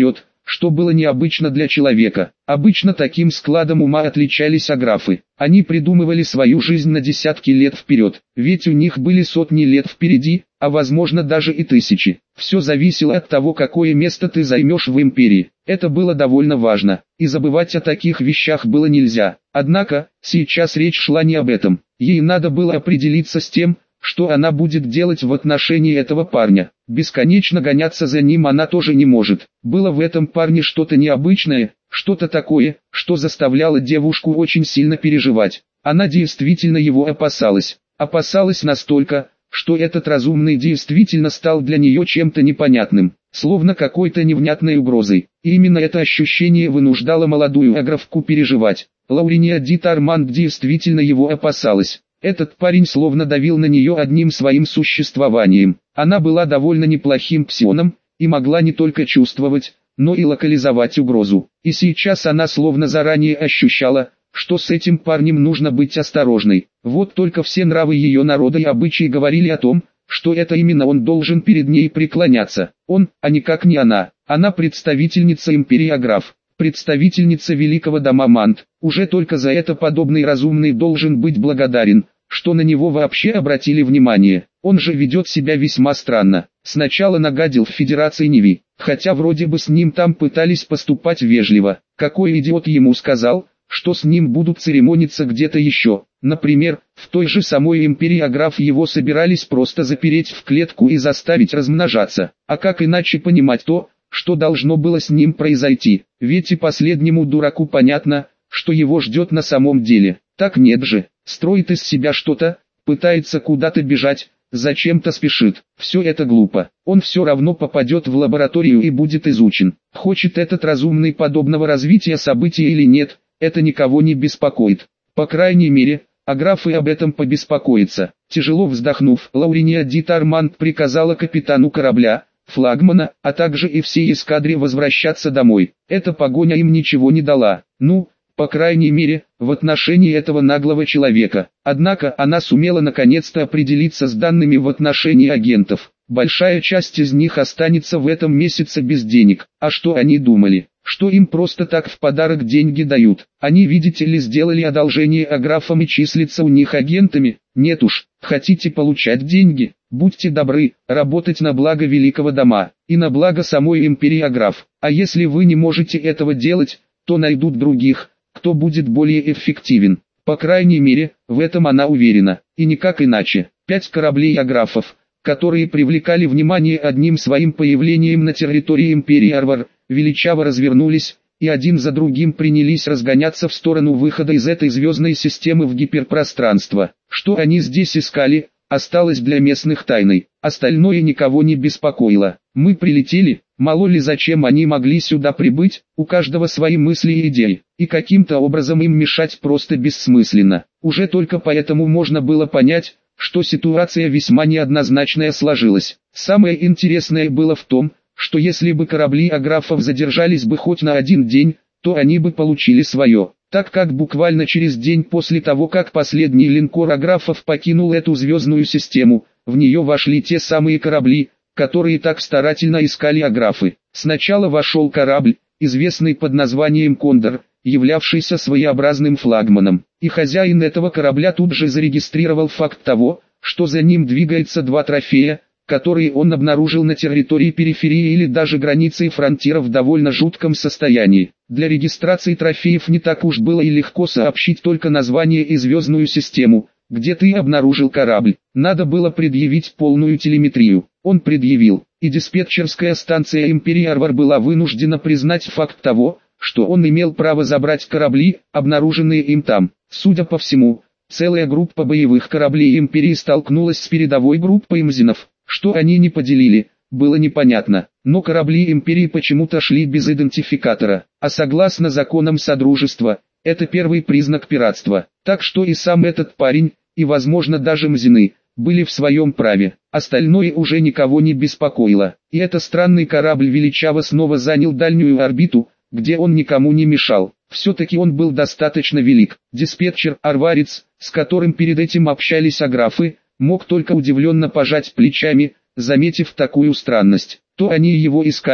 что было необычно для человека. Обычно таким складом ума отличались аграфы. Они придумывали свою жизнь на десятки лет вперед, ведь у них были сотни лет впереди, а возможно даже и тысячи. Все зависело от того, какое место ты займешь в империи. Это было довольно важно, и забывать о таких вещах было нельзя. Однако, сейчас речь шла не об этом. Ей надо было определиться с тем, что она будет делать в отношении этого парня. Бесконечно гоняться за ним она тоже не может. Было в этом парне что-то необычное, что-то такое, что заставляло девушку очень сильно переживать. Она действительно его опасалась. Опасалась настолько, что этот разумный действительно стал для нее чем-то непонятным, словно какой-то невнятной угрозой. И именно это ощущение вынуждало молодую аграфку переживать. Лауриния ди Тармант действительно его опасалась. Этот парень словно давил на нее одним своим существованием. Она была довольно неплохим псионом, и могла не только чувствовать, но и локализовать угрозу. И сейчас она словно заранее ощущала, что с этим парнем нужно быть осторожной. Вот только все нравы ее народа и обычаи говорили о том, что это именно он должен перед ней преклоняться. Он, а никак не она. Она представительница империи Аграф. Представительница великого дома Мант. Уже только за это подобный разумный должен быть благодарен, что на него вообще обратили внимание. Он же ведет себя весьма странно. Сначала нагадил в Федерации Неви, хотя вроде бы с ним там пытались поступать вежливо. Какой идиот ему сказал, что с ним будут церемониться где-то еще. Например, в той же самой империи Аграф его собирались просто запереть в клетку и заставить размножаться. А как иначе понимать то, что должно было с ним произойти? Ведь и последнему дураку понятно, что его ждет на самом деле. Так нет же, строит из себя что-то, пытается куда-то бежать, зачем-то спешит. Все это глупо. Он все равно попадет в лабораторию и будет изучен. Хочет этот разумный подобного развития событий или нет, это никого не беспокоит. По крайней мере, аграфы об этом побеспокоятся. Тяжело вздохнув, Лауриния ди Тармант приказала капитану корабля, флагмана, а также и всей эскадре возвращаться домой. Эта погоня им ничего не дала. Ну, по крайней мере, в отношении этого наглого человека. Однако она сумела наконец-то определиться с данными в отношении агентов. Большая часть из них останется в этом месяце без денег. А что они думали? Что им просто так в подарок деньги дают? Они, видите ли, сделали одолжение аграфам и числятся у них агентами? Нет уж, хотите получать деньги? Будьте добры, работать на благо великого дома, и на благо самой империи Аграф. А если вы не можете этого делать, то найдут других, кто будет более эффективен. По крайней мере, в этом она уверена, и никак иначе. Пять кораблей аграфов, которые привлекали внимание одним своим появлением на территории империи Арвар, величаво развернулись, и один за другим принялись разгоняться в сторону выхода из этой звездной системы в гиперпространство. Что они здесь искали, осталось для местных тайной. Остальное никого не беспокоило. Мы прилетели, мало ли зачем они могли сюда прибыть, у каждого свои мысли и идеи, и каким-то образом им мешать просто бессмысленно. Уже только поэтому можно было понять, что ситуация весьма неоднозначная сложилась. Самое интересное было в том, что если бы корабли аграфов задержались бы хоть на один день, то они бы получили свое, так как буквально через день после того, как последний линкор аграфов покинул эту звездную систему, в нее вошли те самые корабли, которые так старательно искали аграфы. Сначала вошел корабль, известный под названием «Кондор», являвшийся своеобразным флагманом, и хозяин этого корабля тут же зарегистрировал факт того, что за ним двигается два трофея, которые он обнаружил на территории периферии или даже границы фронтира в довольно жутком состоянии. Для регистрации трофеев не так уж было и легко сообщить только название и звездную систему, где ты обнаружил корабль. Надо было предъявить полную телеметрию. Он предъявил, и диспетчерская станция Империи Арвар была вынуждена признать факт того, что он имел право забрать корабли, обнаруженные им там. Судя по всему, целая группа боевых кораблей Империи столкнулась с передовой группой мзинов. Что они не поделили, было непонятно, но корабли Империи почему-то шли без идентификатора, а согласно законам Содружества, это первый признак пиратства. Так что и сам этот парень, и возможно даже мзины, были в своем праве. Остальное уже никого не беспокоило, и этот странный корабль величаво снова занял дальнюю орбиту, где он никому не мешал. Все-таки он был достаточно велик. Диспетчер, арварец, с которым перед этим общались аграфы, мог только удивленно пожать плечами, заметив такую странность. То они его искали,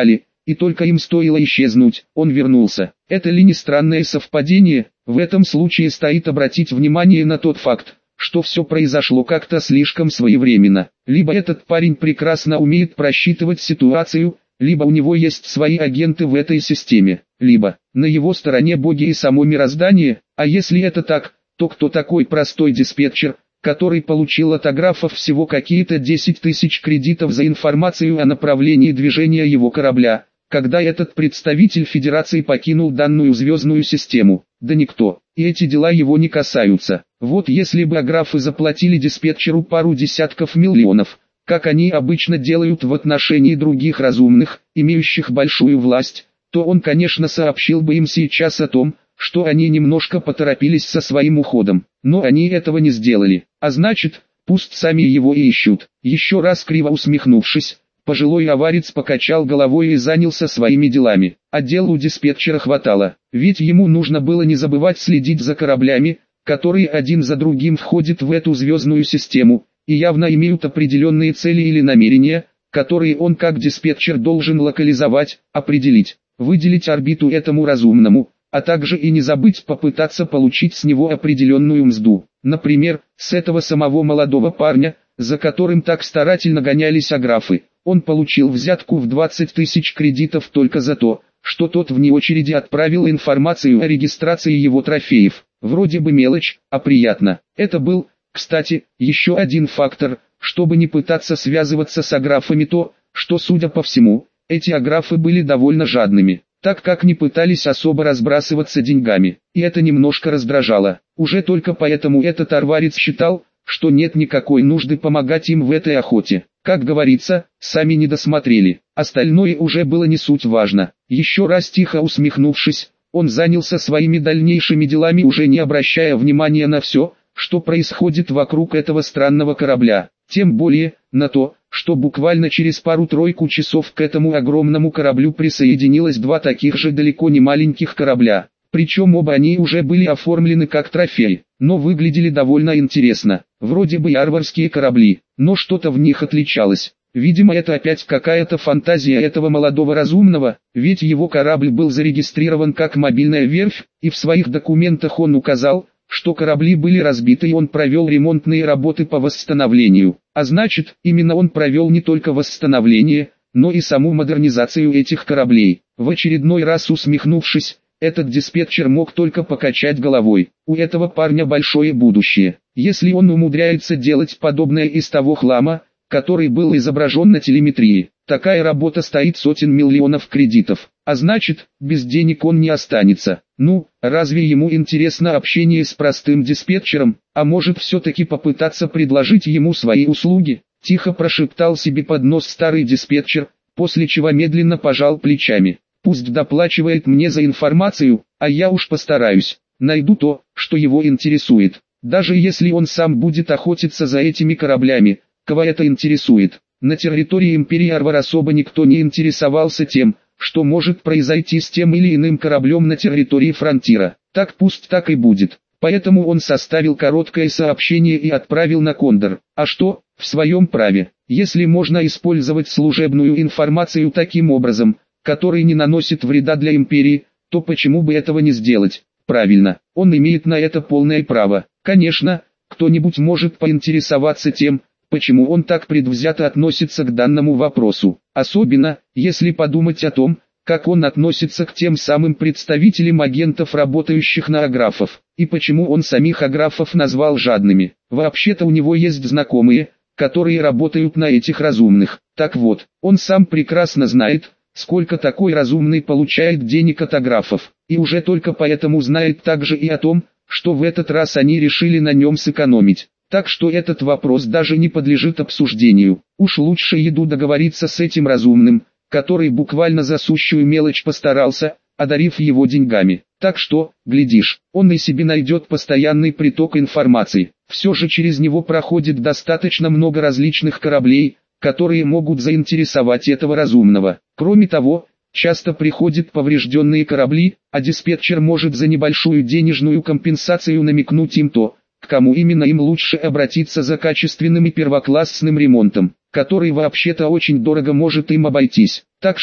и только им стоило исчезнуть, он вернулся. Это ли не странное совпадение? В этом случае стоит обратить внимание на тот факт, что все произошло как-то слишком своевременно. Либо этот парень прекрасно умеет просчитывать ситуацию, либо у него есть свои агенты в этой системе, либо на его стороне боги и само мироздание, а если это так, то кто такой простой диспетчер, который получил от аграфов всего какие-то десять тысяч кредитов за информацию о направлении движения его корабля, когда этот представитель Федерации покинул данную звездную систему? Да никто, и эти дела его не касаются. Вот если бы аграфы заплатили диспетчеру пару десятков миллионов, как они обычно делают в отношении других разумных, имеющих большую власть, то он, конечно, сообщил бы им сейчас о том, что они немножко поторопились со своим уходом. Но они этого не сделали, а значит, пусть сами его и ищут. Еще раз криво усмехнувшись, пожилой аварец покачал головой и занялся своими делами. А дел у диспетчера хватало, ведь ему нужно было не забывать следить за кораблями, которые один за другим входят в эту звездную систему, и явно имеют определенные цели или намерения, которые он как диспетчер должен локализовать, определить, выделить орбиту этому разумному, а также и не забыть попытаться получить с него определенную мзду. Например, с этого самого молодого парня, за которым так старательно гонялись аграфы, он получил взятку в двадцать тысяч кредитов только за то, что тот вне очереди отправил информацию о регистрации его трофеев. Вроде бы мелочь, а приятно. Это был, кстати, еще один фактор, чтобы не пытаться связываться с аграфами, то, что, судя по всему, эти аграфы были довольно жадными, так как не пытались особо разбрасываться деньгами, и это немножко раздражало. Уже только поэтому этот арварец считал, что нет никакой нужды помогать им в этой охоте. Как говорится, сами не досмотрели, остальное уже было не суть важно. Еще раз тихо усмехнувшись, он занялся своими дальнейшими делами, уже не обращая внимания на все, что происходит вокруг этого странного корабля, тем более, на то, что буквально через пару-тройку часов к этому огромному кораблю присоединилось два таких же далеко не маленьких корабля, причем оба они уже были оформлены как трофеи, но выглядели довольно интересно, вроде бы варварские корабли, но что-то в них отличалось. Видимо, это опять какая-то фантазия этого молодого разумного, ведь его корабль был зарегистрирован как мобильная верфь, и в своих документах он указал, что корабли были разбиты, и он провел ремонтные работы по восстановлению. А значит, именно он провел не только восстановление, но и саму модернизацию этих кораблей. В очередной раз усмехнувшись, этот диспетчер мог только покачать головой. У этого парня большое будущее, если он умудряется делать подобное из того хлама, который был изображен на телеметрии. Такая работа стоит сотен миллионов кредитов, а значит, без денег он не останется. Ну, разве ему интересно общение с простым диспетчером, а может все-таки попытаться предложить ему свои услуги? Тихо прошептал себе под нос старый диспетчер, после чего медленно пожал плечами. Пусть доплачивает мне за информацию, а я уж постараюсь, найду то, что его интересует. Даже если он сам будет охотиться за этими кораблями, кого это интересует? На территории Империи Арвар особо никто не интересовался тем, что может произойти с тем или иным кораблем на территории Фронтира. Так пусть так и будет. Поэтому он составил короткое сообщение и отправил на Кондор. А что, в своем праве, если можно использовать служебную информацию таким образом, который не наносит вреда для Империи, то почему бы этого не сделать? Правильно, он имеет на это полное право. Конечно, кто-нибудь может поинтересоваться тем, почему он так предвзято относится к данному вопросу, особенно, если подумать о том, как он относится к тем самым представителям агентов, работающих на аграфов, и почему он самих аграфов назвал жадными. Вообще-то у него есть знакомые, которые работают на этих разумных. Так вот, он сам прекрасно знает, сколько такой разумный получает денег от аграфов, и уже только поэтому знает также и о том, что в этот раз они решили на нем сэкономить. Так что этот вопрос даже не подлежит обсуждению. Уж лучше еду договориться с этим разумным, который буквально за сущую мелочь постарался, одарив его деньгами. Так что, глядишь, он и себе найдет постоянный приток информации. Все же через него проходит достаточно много различных кораблей, которые могут заинтересовать этого разумного. Кроме того, часто приходят поврежденные корабли, а диспетчер может за небольшую денежную компенсацию намекнуть им то, к кому именно им лучше обратиться за качественным и первоклассным ремонтом, который вообще-то очень дорого может им обойтись. Так что,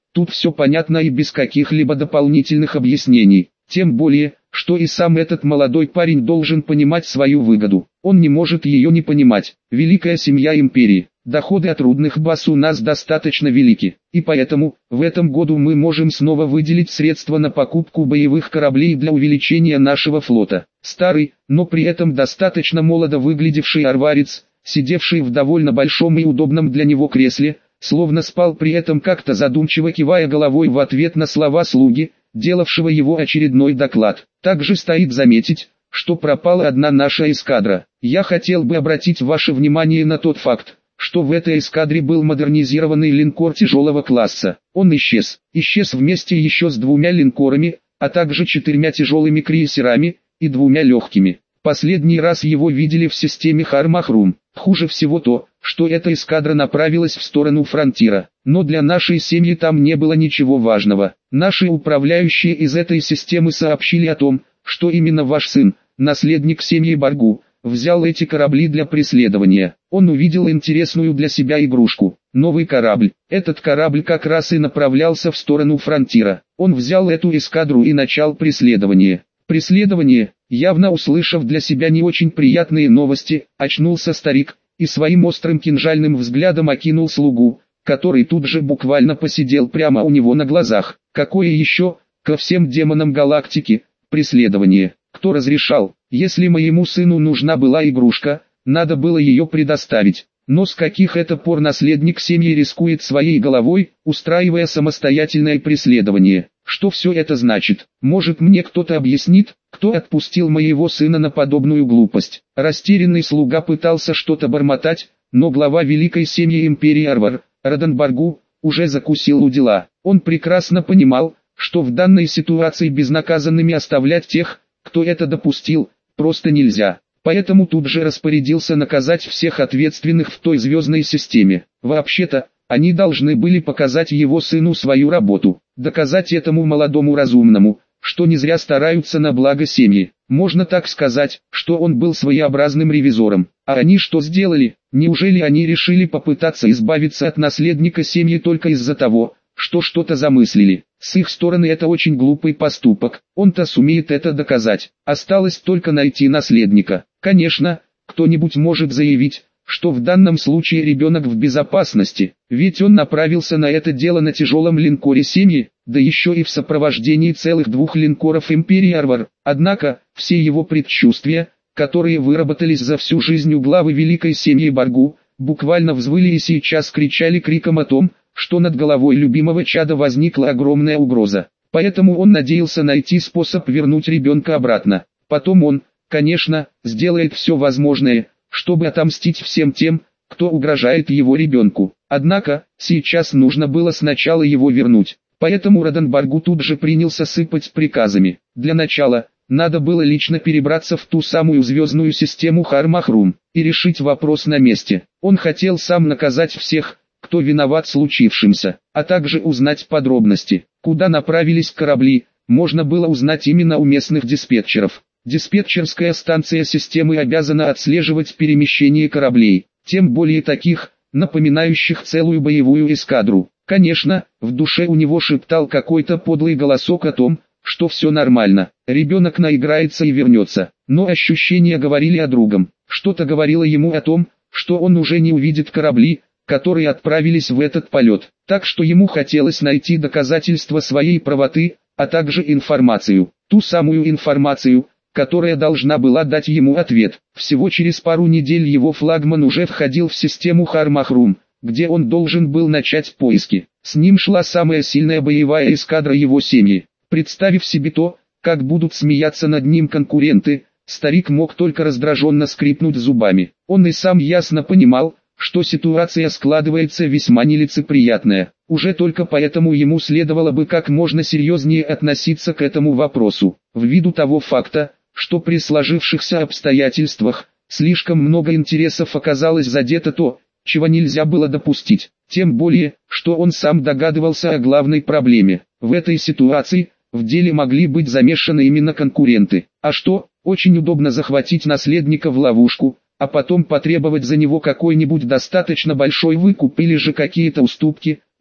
Тут все понятно и без каких-либо дополнительных объяснений. Тем более, что и сам этот молодой парень должен понимать свою выгоду. Он не может ее не понимать. Великая семья империи. Доходы от рудных баз у нас достаточно велики. И поэтому, в этом году мы можем снова выделить средства на покупку боевых кораблей для увеличения нашего флота. Старый, но при этом достаточно молодо выглядевший арварец, сидевший в довольно большом и удобном для него кресле, словно спал, при этом как-то задумчиво кивая головой в ответ на слова слуги, делавшего его очередной доклад. Также стоит заметить, что пропала одна наша эскадра. Я хотел бы обратить ваше внимание на тот факт, что в этой эскадре был модернизированный линкор тяжелого класса. Он исчез. Исчез вместе еще с двумя линкорами, а также четырьмя тяжелыми крейсерами и двумя легкими. Последний раз его видели в системе Хар-Махрум. Хуже всего то, что эта эскадра направилась в сторону фронтира. Но для нашей семьи там не было ничего важного. Наши управляющие из этой системы сообщили о том, что именно ваш сын, наследник семьи Баргу, взял эти корабли для преследования. Он увидел интересную для себя игрушку. Новый корабль. Этот корабль как раз и направлялся в сторону фронтира. Он взял эту эскадру и начал преследование. Преследование, явно услышав для себя не очень приятные новости, очнулся старик, и своим острым кинжальным взглядом окинул слугу, который тут же буквально посидел прямо у него на глазах. Какое еще, ко всем демонам галактики, преследование? Кто разрешал? Если моему сыну нужна была игрушка, надо было ее предоставить. Но с каких это пор наследник семьи рискует своей головой, устраивая самостоятельное преследование? Что все это значит? Может, мне кто-то объяснит, кто отпустил моего сына на подобную глупость? Растерянный слуга пытался что-то бормотать, но глава великой семьи империи Арвар, Радан Баргу, уже закусил у дела. Он прекрасно понимал, что в данной ситуации безнаказанными оставлять тех, кто это допустил, просто нельзя. Поэтому тут же распорядился наказать всех ответственных в той звездной системе. Вообще-то, они должны были показать его сыну свою работу, доказать этому молодому разумному, что не зря стараются на благо семьи. Можно так сказать, что он был своеобразным ревизором. А они что сделали? Неужели они решили попытаться избавиться от наследника семьи только из-за того, что что-то замыслили? С их стороны это очень глупый поступок, он-то сумеет это доказать. Осталось только найти наследника. Конечно, кто-нибудь может заявить, что в данном случае ребенок в безопасности, ведь он направился на это дело на тяжелом линкоре семьи, да еще и в сопровождении целых двух линкоров империи Арвар. Однако, все его предчувствия, которые выработались за всю жизнь у главы великой семьи Баргу, буквально взвыли и сейчас кричали криком о том, что над головой любимого чада возникла огромная угроза. Поэтому он надеялся найти способ вернуть ребенка обратно. Потом он, конечно, сделает все возможное, чтобы отомстить всем тем, кто угрожает его ребенку. Однако, сейчас нужно было сначала его вернуть. Поэтому Радан Баргу тут же принялся сыпать приказами. Для начала, надо было лично перебраться в ту самую звездную систему Хар-Махрум и решить вопрос на месте. Он хотел сам наказать всех, кто виноват в случившемся, а также узнать подробности, куда направились корабли, можно было узнать именно у местных диспетчеров. Диспетчерская станция системы обязана отслеживать перемещение кораблей, тем более таких, напоминающих целую боевую эскадру. Конечно, в душе у него шептал какой-то подлый голосок о том, что все нормально, ребенок наиграется и вернется, но ощущения говорили о другом. Что-то говорило ему о том, что он уже не увидит корабли, которые отправились в этот полет, так что ему хотелось найти доказательства своей правоты, а также информацию, ту самую информацию, которая должна была дать ему ответ. Всего через пару недель его флагман уже входил в систему Хар-Махрум, где он должен был начать поиски. С ним шла самая сильная боевая эскадра его семьи. Представив себе то, как будут смеяться над ним конкуренты, старик мог только раздраженно скрипнуть зубами. Он и сам ясно понимал, что ситуация складывается весьма нелицеприятная. Уже только поэтому ему следовало бы как можно серьезнее относиться к этому вопросу, ввиду того факта, что при сложившихся обстоятельствах, слишком много интересов оказалось задето то, чего нельзя было допустить. Тем более, что он сам догадывался о главной проблеме. В этой ситуации, в деле могли быть замешаны именно конкуренты. А что, очень удобно захватить наследника в ловушку, а потом потребовать за него какой-нибудь достаточно большой выкуп или же какие-то уступки,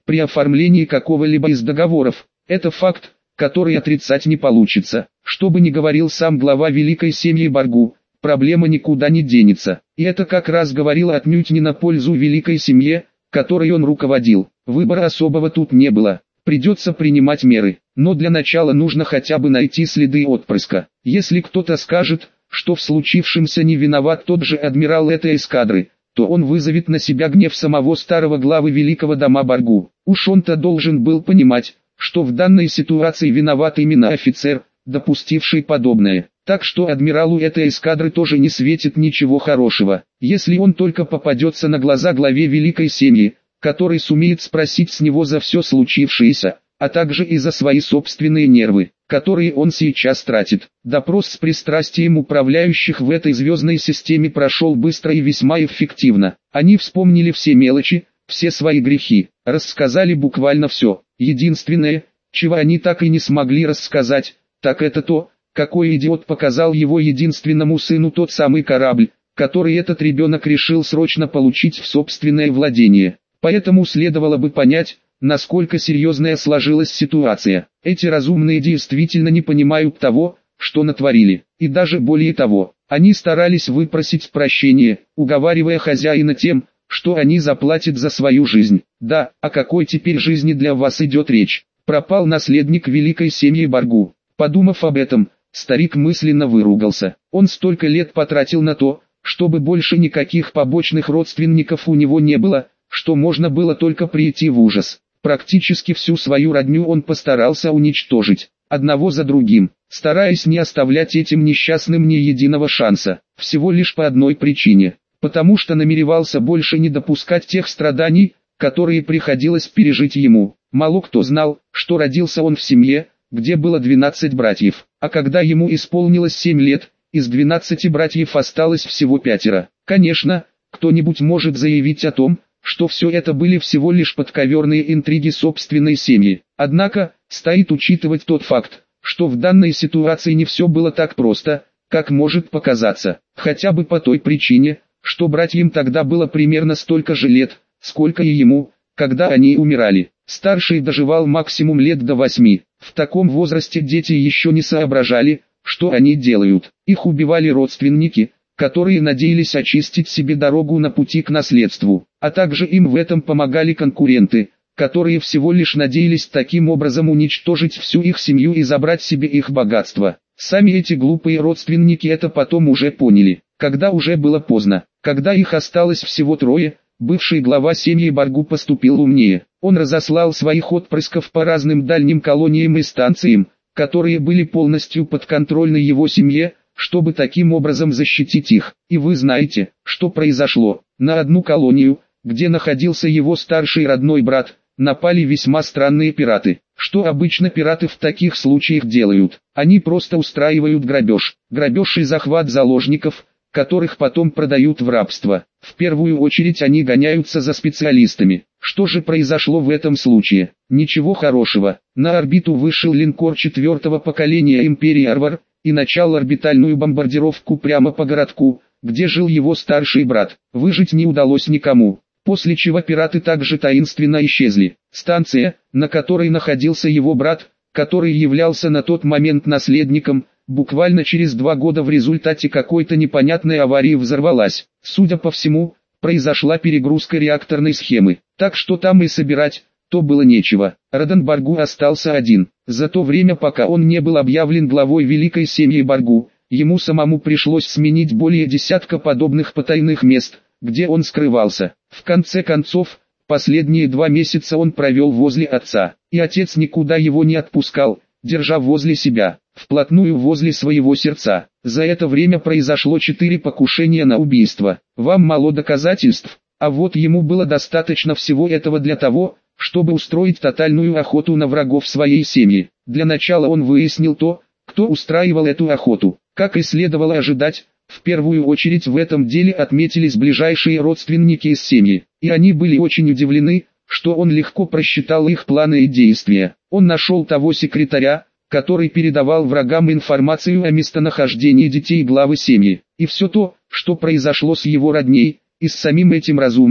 при оформлении какого-либо из договоров. Это факт, который отрицать не получится. Что бы ни говорил сам глава великой семьи Баргу, проблема никуда не денется. И это как раз говорило отнюдь не на пользу великой семье, которой он руководил. Выбора особого тут не было. Придется принимать меры, но для начала нужно хотя бы найти следы отпрыска. Если кто-то скажет, что в случившемся не виноват тот же адмирал этой эскадры, то он вызовет на себя гнев самого старого главы великого дома Баргу. Уж он-то должен был понимать, что в данной ситуации виноват именно офицер, допустивший подобное. Так что адмиралу этой эскадры тоже не светит ничего хорошего, если он только попадется на глаза главе великой семьи, который сумеет спросить с него за все случившееся, а также и за свои собственные нервы, которые он сейчас тратит. Допрос с пристрастием управляющих в этой звездной системе прошел быстро и весьма эффективно. Они вспомнили все мелочи, все свои грехи, рассказали буквально все. Единственное, чего они так и не смогли рассказать, так это то, какой идиот показал его единственному сыну тот самый корабль, который этот ребенок решил срочно получить в собственное владение. Поэтому следовало бы понять, насколько серьезная сложилась ситуация. Эти разумные действительно не понимают того, что натворили. И даже более того, они старались выпросить прощение, уговаривая хозяина тем, что они заплатят за свою жизнь. Да, о какой теперь жизни для вас идет речь? Пропал наследник великой семьи Баргу. Подумав об этом, старик мысленно выругался. Он столько лет потратил на то, чтобы больше никаких побочных родственников у него не было, что можно было только прийти в ужас. Практически всю свою родню он постарался уничтожить, одного за другим, стараясь не оставлять этим несчастным ни единого шанса, всего лишь по одной причине, потому что намеревался больше не допускать тех страданий, которые приходилось пережить ему. Мало кто знал, что родился он в семье, где было двенадцать братьев, а когда ему исполнилось семь лет, из двенадцати братьев осталось всего пятеро. Конечно, кто-нибудь может заявить о том, что все это были всего лишь подковерные интриги собственной семьи. Однако, стоит учитывать тот факт, что в данной ситуации не все было так просто, как может показаться, хотя бы по той причине, что братьям тогда было примерно столько же лет, сколько и ему, когда они умирали. Старший доживал максимум лет до восьми. В таком возрасте дети еще не соображали, что они делают. Их убивали родственники, которые надеялись очистить себе дорогу на пути к наследству, а также им в этом помогали конкуренты, которые всего лишь надеялись таким образом уничтожить всю их семью и забрать себе их богатство. Сами эти глупые родственники это потом уже поняли, когда уже было поздно. Когда их осталось всего трое, бывший глава семьи Баргу поступил умнее. Он разослал своих отпрысков по разным дальним колониям и станциям, которые были полностью подконтрольны его семье, чтобы таким образом защитить их. И вы знаете, что произошло. На одну колонию, где находился его старший родной брат, напали весьма странные пираты. Что обычно пираты в таких случаях делают? Они просто устраивают грабеж. Грабеж и захват заложников, которых потом продают в рабство. В первую очередь они гоняются за специалистами. Что же произошло в этом случае? Ничего хорошего. На орбиту вышел линкор четвертого поколения Империи Арвар и начал орбитальную бомбардировку прямо по городку, где жил его старший брат. Выжить не удалось никому, после чего пираты также таинственно исчезли. Станция, на которой находился его брат, который являлся на тот момент наследником, буквально через два года в результате какой-то непонятной аварии взорвалась. Судя по всему, произошла перегрузка реакторной схемы, так что там и собирать то было нечего. Радан Баргу остался один. За то время, пока он не был объявлен главой великой семьи Баргу, ему самому пришлось сменить более десятка подобных потайных мест, где он скрывался. В конце концов, последние два месяца он провел возле отца, и отец никуда его не отпускал, держа возле себя, вплотную возле своего сердца. За это время произошло четыре покушения на убийство. Вам мало доказательств, а вот ему было достаточно всего этого для того, чтобы устроить тотальную охоту на врагов своей семьи. Для начала он выяснил то, кто устраивал эту охоту. Как и следовало ожидать, в первую очередь в этом деле отметились ближайшие родственники из семьи, и они были очень удивлены, что он легко просчитал их планы и действия. Он нашел того секретаря, который передавал врагам информацию о местонахождении детей главы семьи, и все то, что произошло с его родней, и с самим этим разумным,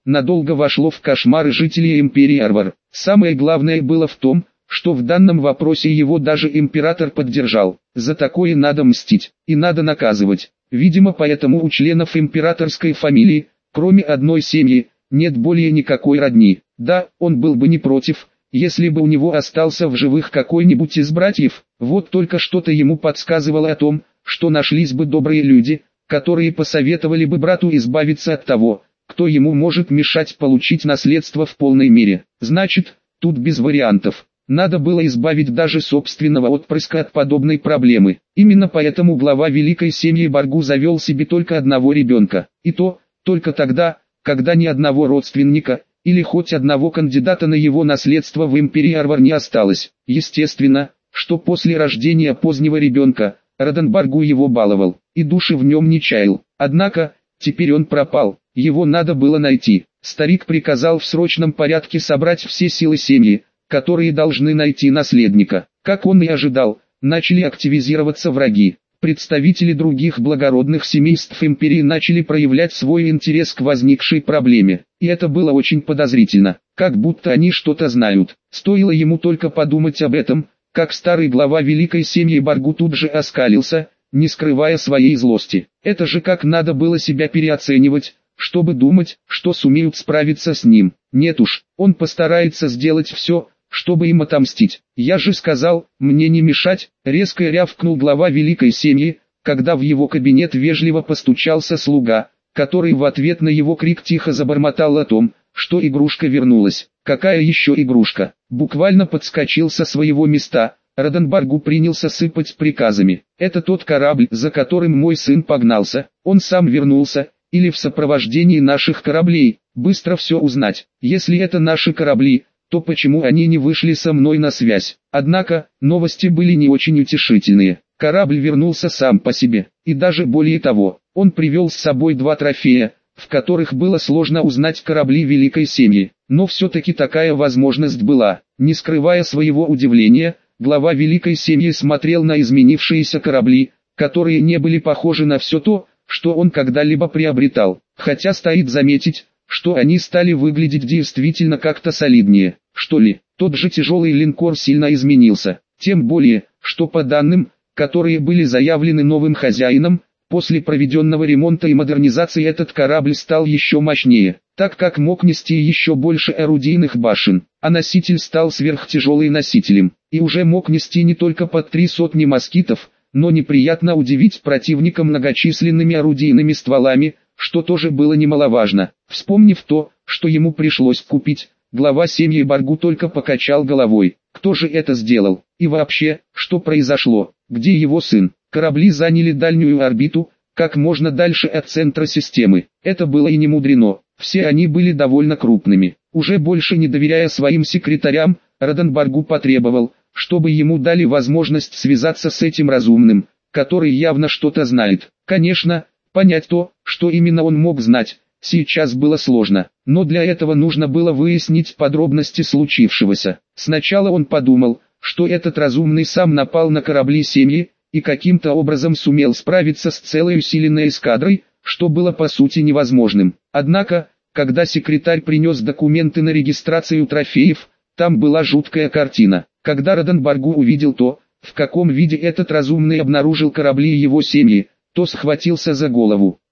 надолго вошло в кошмары жителей империи Арвар. Самое главное было в том, что в данном вопросе его даже император поддержал. За такое надо мстить, и надо наказывать. Видимо, поэтому у членов императорской фамилии, кроме одной семьи, нет более никакой родни. Да, он был бы не против, если бы у него остался в живых какой-нибудь из братьев, вот только что-то ему подсказывало о том, что нашлись бы добрые люди, которые посоветовали бы брату избавиться от того, кто ему может мешать получить наследство в полной мере. Значит, тут без вариантов. Надо было избавить даже собственного отпрыска от подобной проблемы. Именно поэтому глава великой семьи Баргу завел себе только одного ребенка. И то, только тогда, когда ни одного родственника, или хоть одного кандидата на его наследство в империи Арвар не осталось. Естественно, что после рождения позднего ребенка, Радан Баргу его баловал, и души в нем не чаял. Однако, теперь он пропал, его надо было найти. Старик приказал в срочном порядке собрать все силы семьи, которые должны найти наследника. Как он и ожидал, начали активизироваться враги. Представители других благородных семейств империи начали проявлять свой интерес к возникшей проблеме. И это было очень подозрительно, как будто они что-то знают. Стоило ему только подумать об этом, как старый глава великой семьи Баргу тут же оскалился, не скрывая своей злости. Это же как надо было себя переоценивать, чтобы думать, что сумеют справиться с ним. Нет уж, он постарается сделать все, чтобы им отомстить. Я же сказал, мне не мешать, резко рявкнул глава великой семьи, когда в его кабинет вежливо постучался слуга, который в ответ на его крик тихо забормотал о том, что игрушка вернулась. Какая еще игрушка? Буквально подскочил со своего места, Радан Баргу принялся сыпать приказами. Это тот корабль, за которым мой сын погнался, он сам вернулся, или в сопровождении наших кораблей, быстро все узнать. Если это наши корабли, то почему они не вышли со мной на связь? Однако, новости были не очень утешительные. Корабль вернулся сам по себе, и даже более того, он привел с собой два трофея, в которых было сложно узнать корабли великой семьи. Но все-таки такая возможность была. Не скрывая своего удивления, глава великой семьи смотрел на изменившиеся корабли, которые не были похожи на все то, что он когда-либо приобретал. Хотя стоит заметить, что они стали выглядеть действительно как-то солиднее. Что ли, тот же тяжелый линкор сильно изменился. Тем более, что по данным, которые были заявлены новым хозяином, после проведенного ремонта и модернизации этот корабль стал еще мощнее, так как мог нести еще больше орудийных башен, а носитель стал сверхтяжелым носителем, и уже мог нести не только под три сотни москитов, но неприятно удивить противника многочисленными орудийными стволами, что тоже было немаловажно. Вспомнив то, что ему пришлось купить, глава семьи Баргу только покачал головой. Кто же это сделал? И вообще, что произошло? Где его сын? Корабли заняли дальнюю орбиту, как можно дальше от центра системы. Это было и не мудрено. Все они были довольно крупными. Уже больше не доверяя своим секретарям, Радан Баргу потребовал, чтобы ему дали возможность связаться с этим разумным, который явно что-то знает. Конечно, понять то, что именно он мог знать, сейчас было сложно, но для этого нужно было выяснить подробности случившегося. Сначала он подумал, что этот разумный сам напал на корабли семьи, и каким-то образом сумел справиться с целой усиленной эскадрой, что было по сути невозможным. Однако, когда секретарь принес документы на регистрацию трофеев, там была жуткая картина. Когда Радан Баргу увидел то, в каком виде этот разумный обнаружил корабли его семьи, то схватился за голову.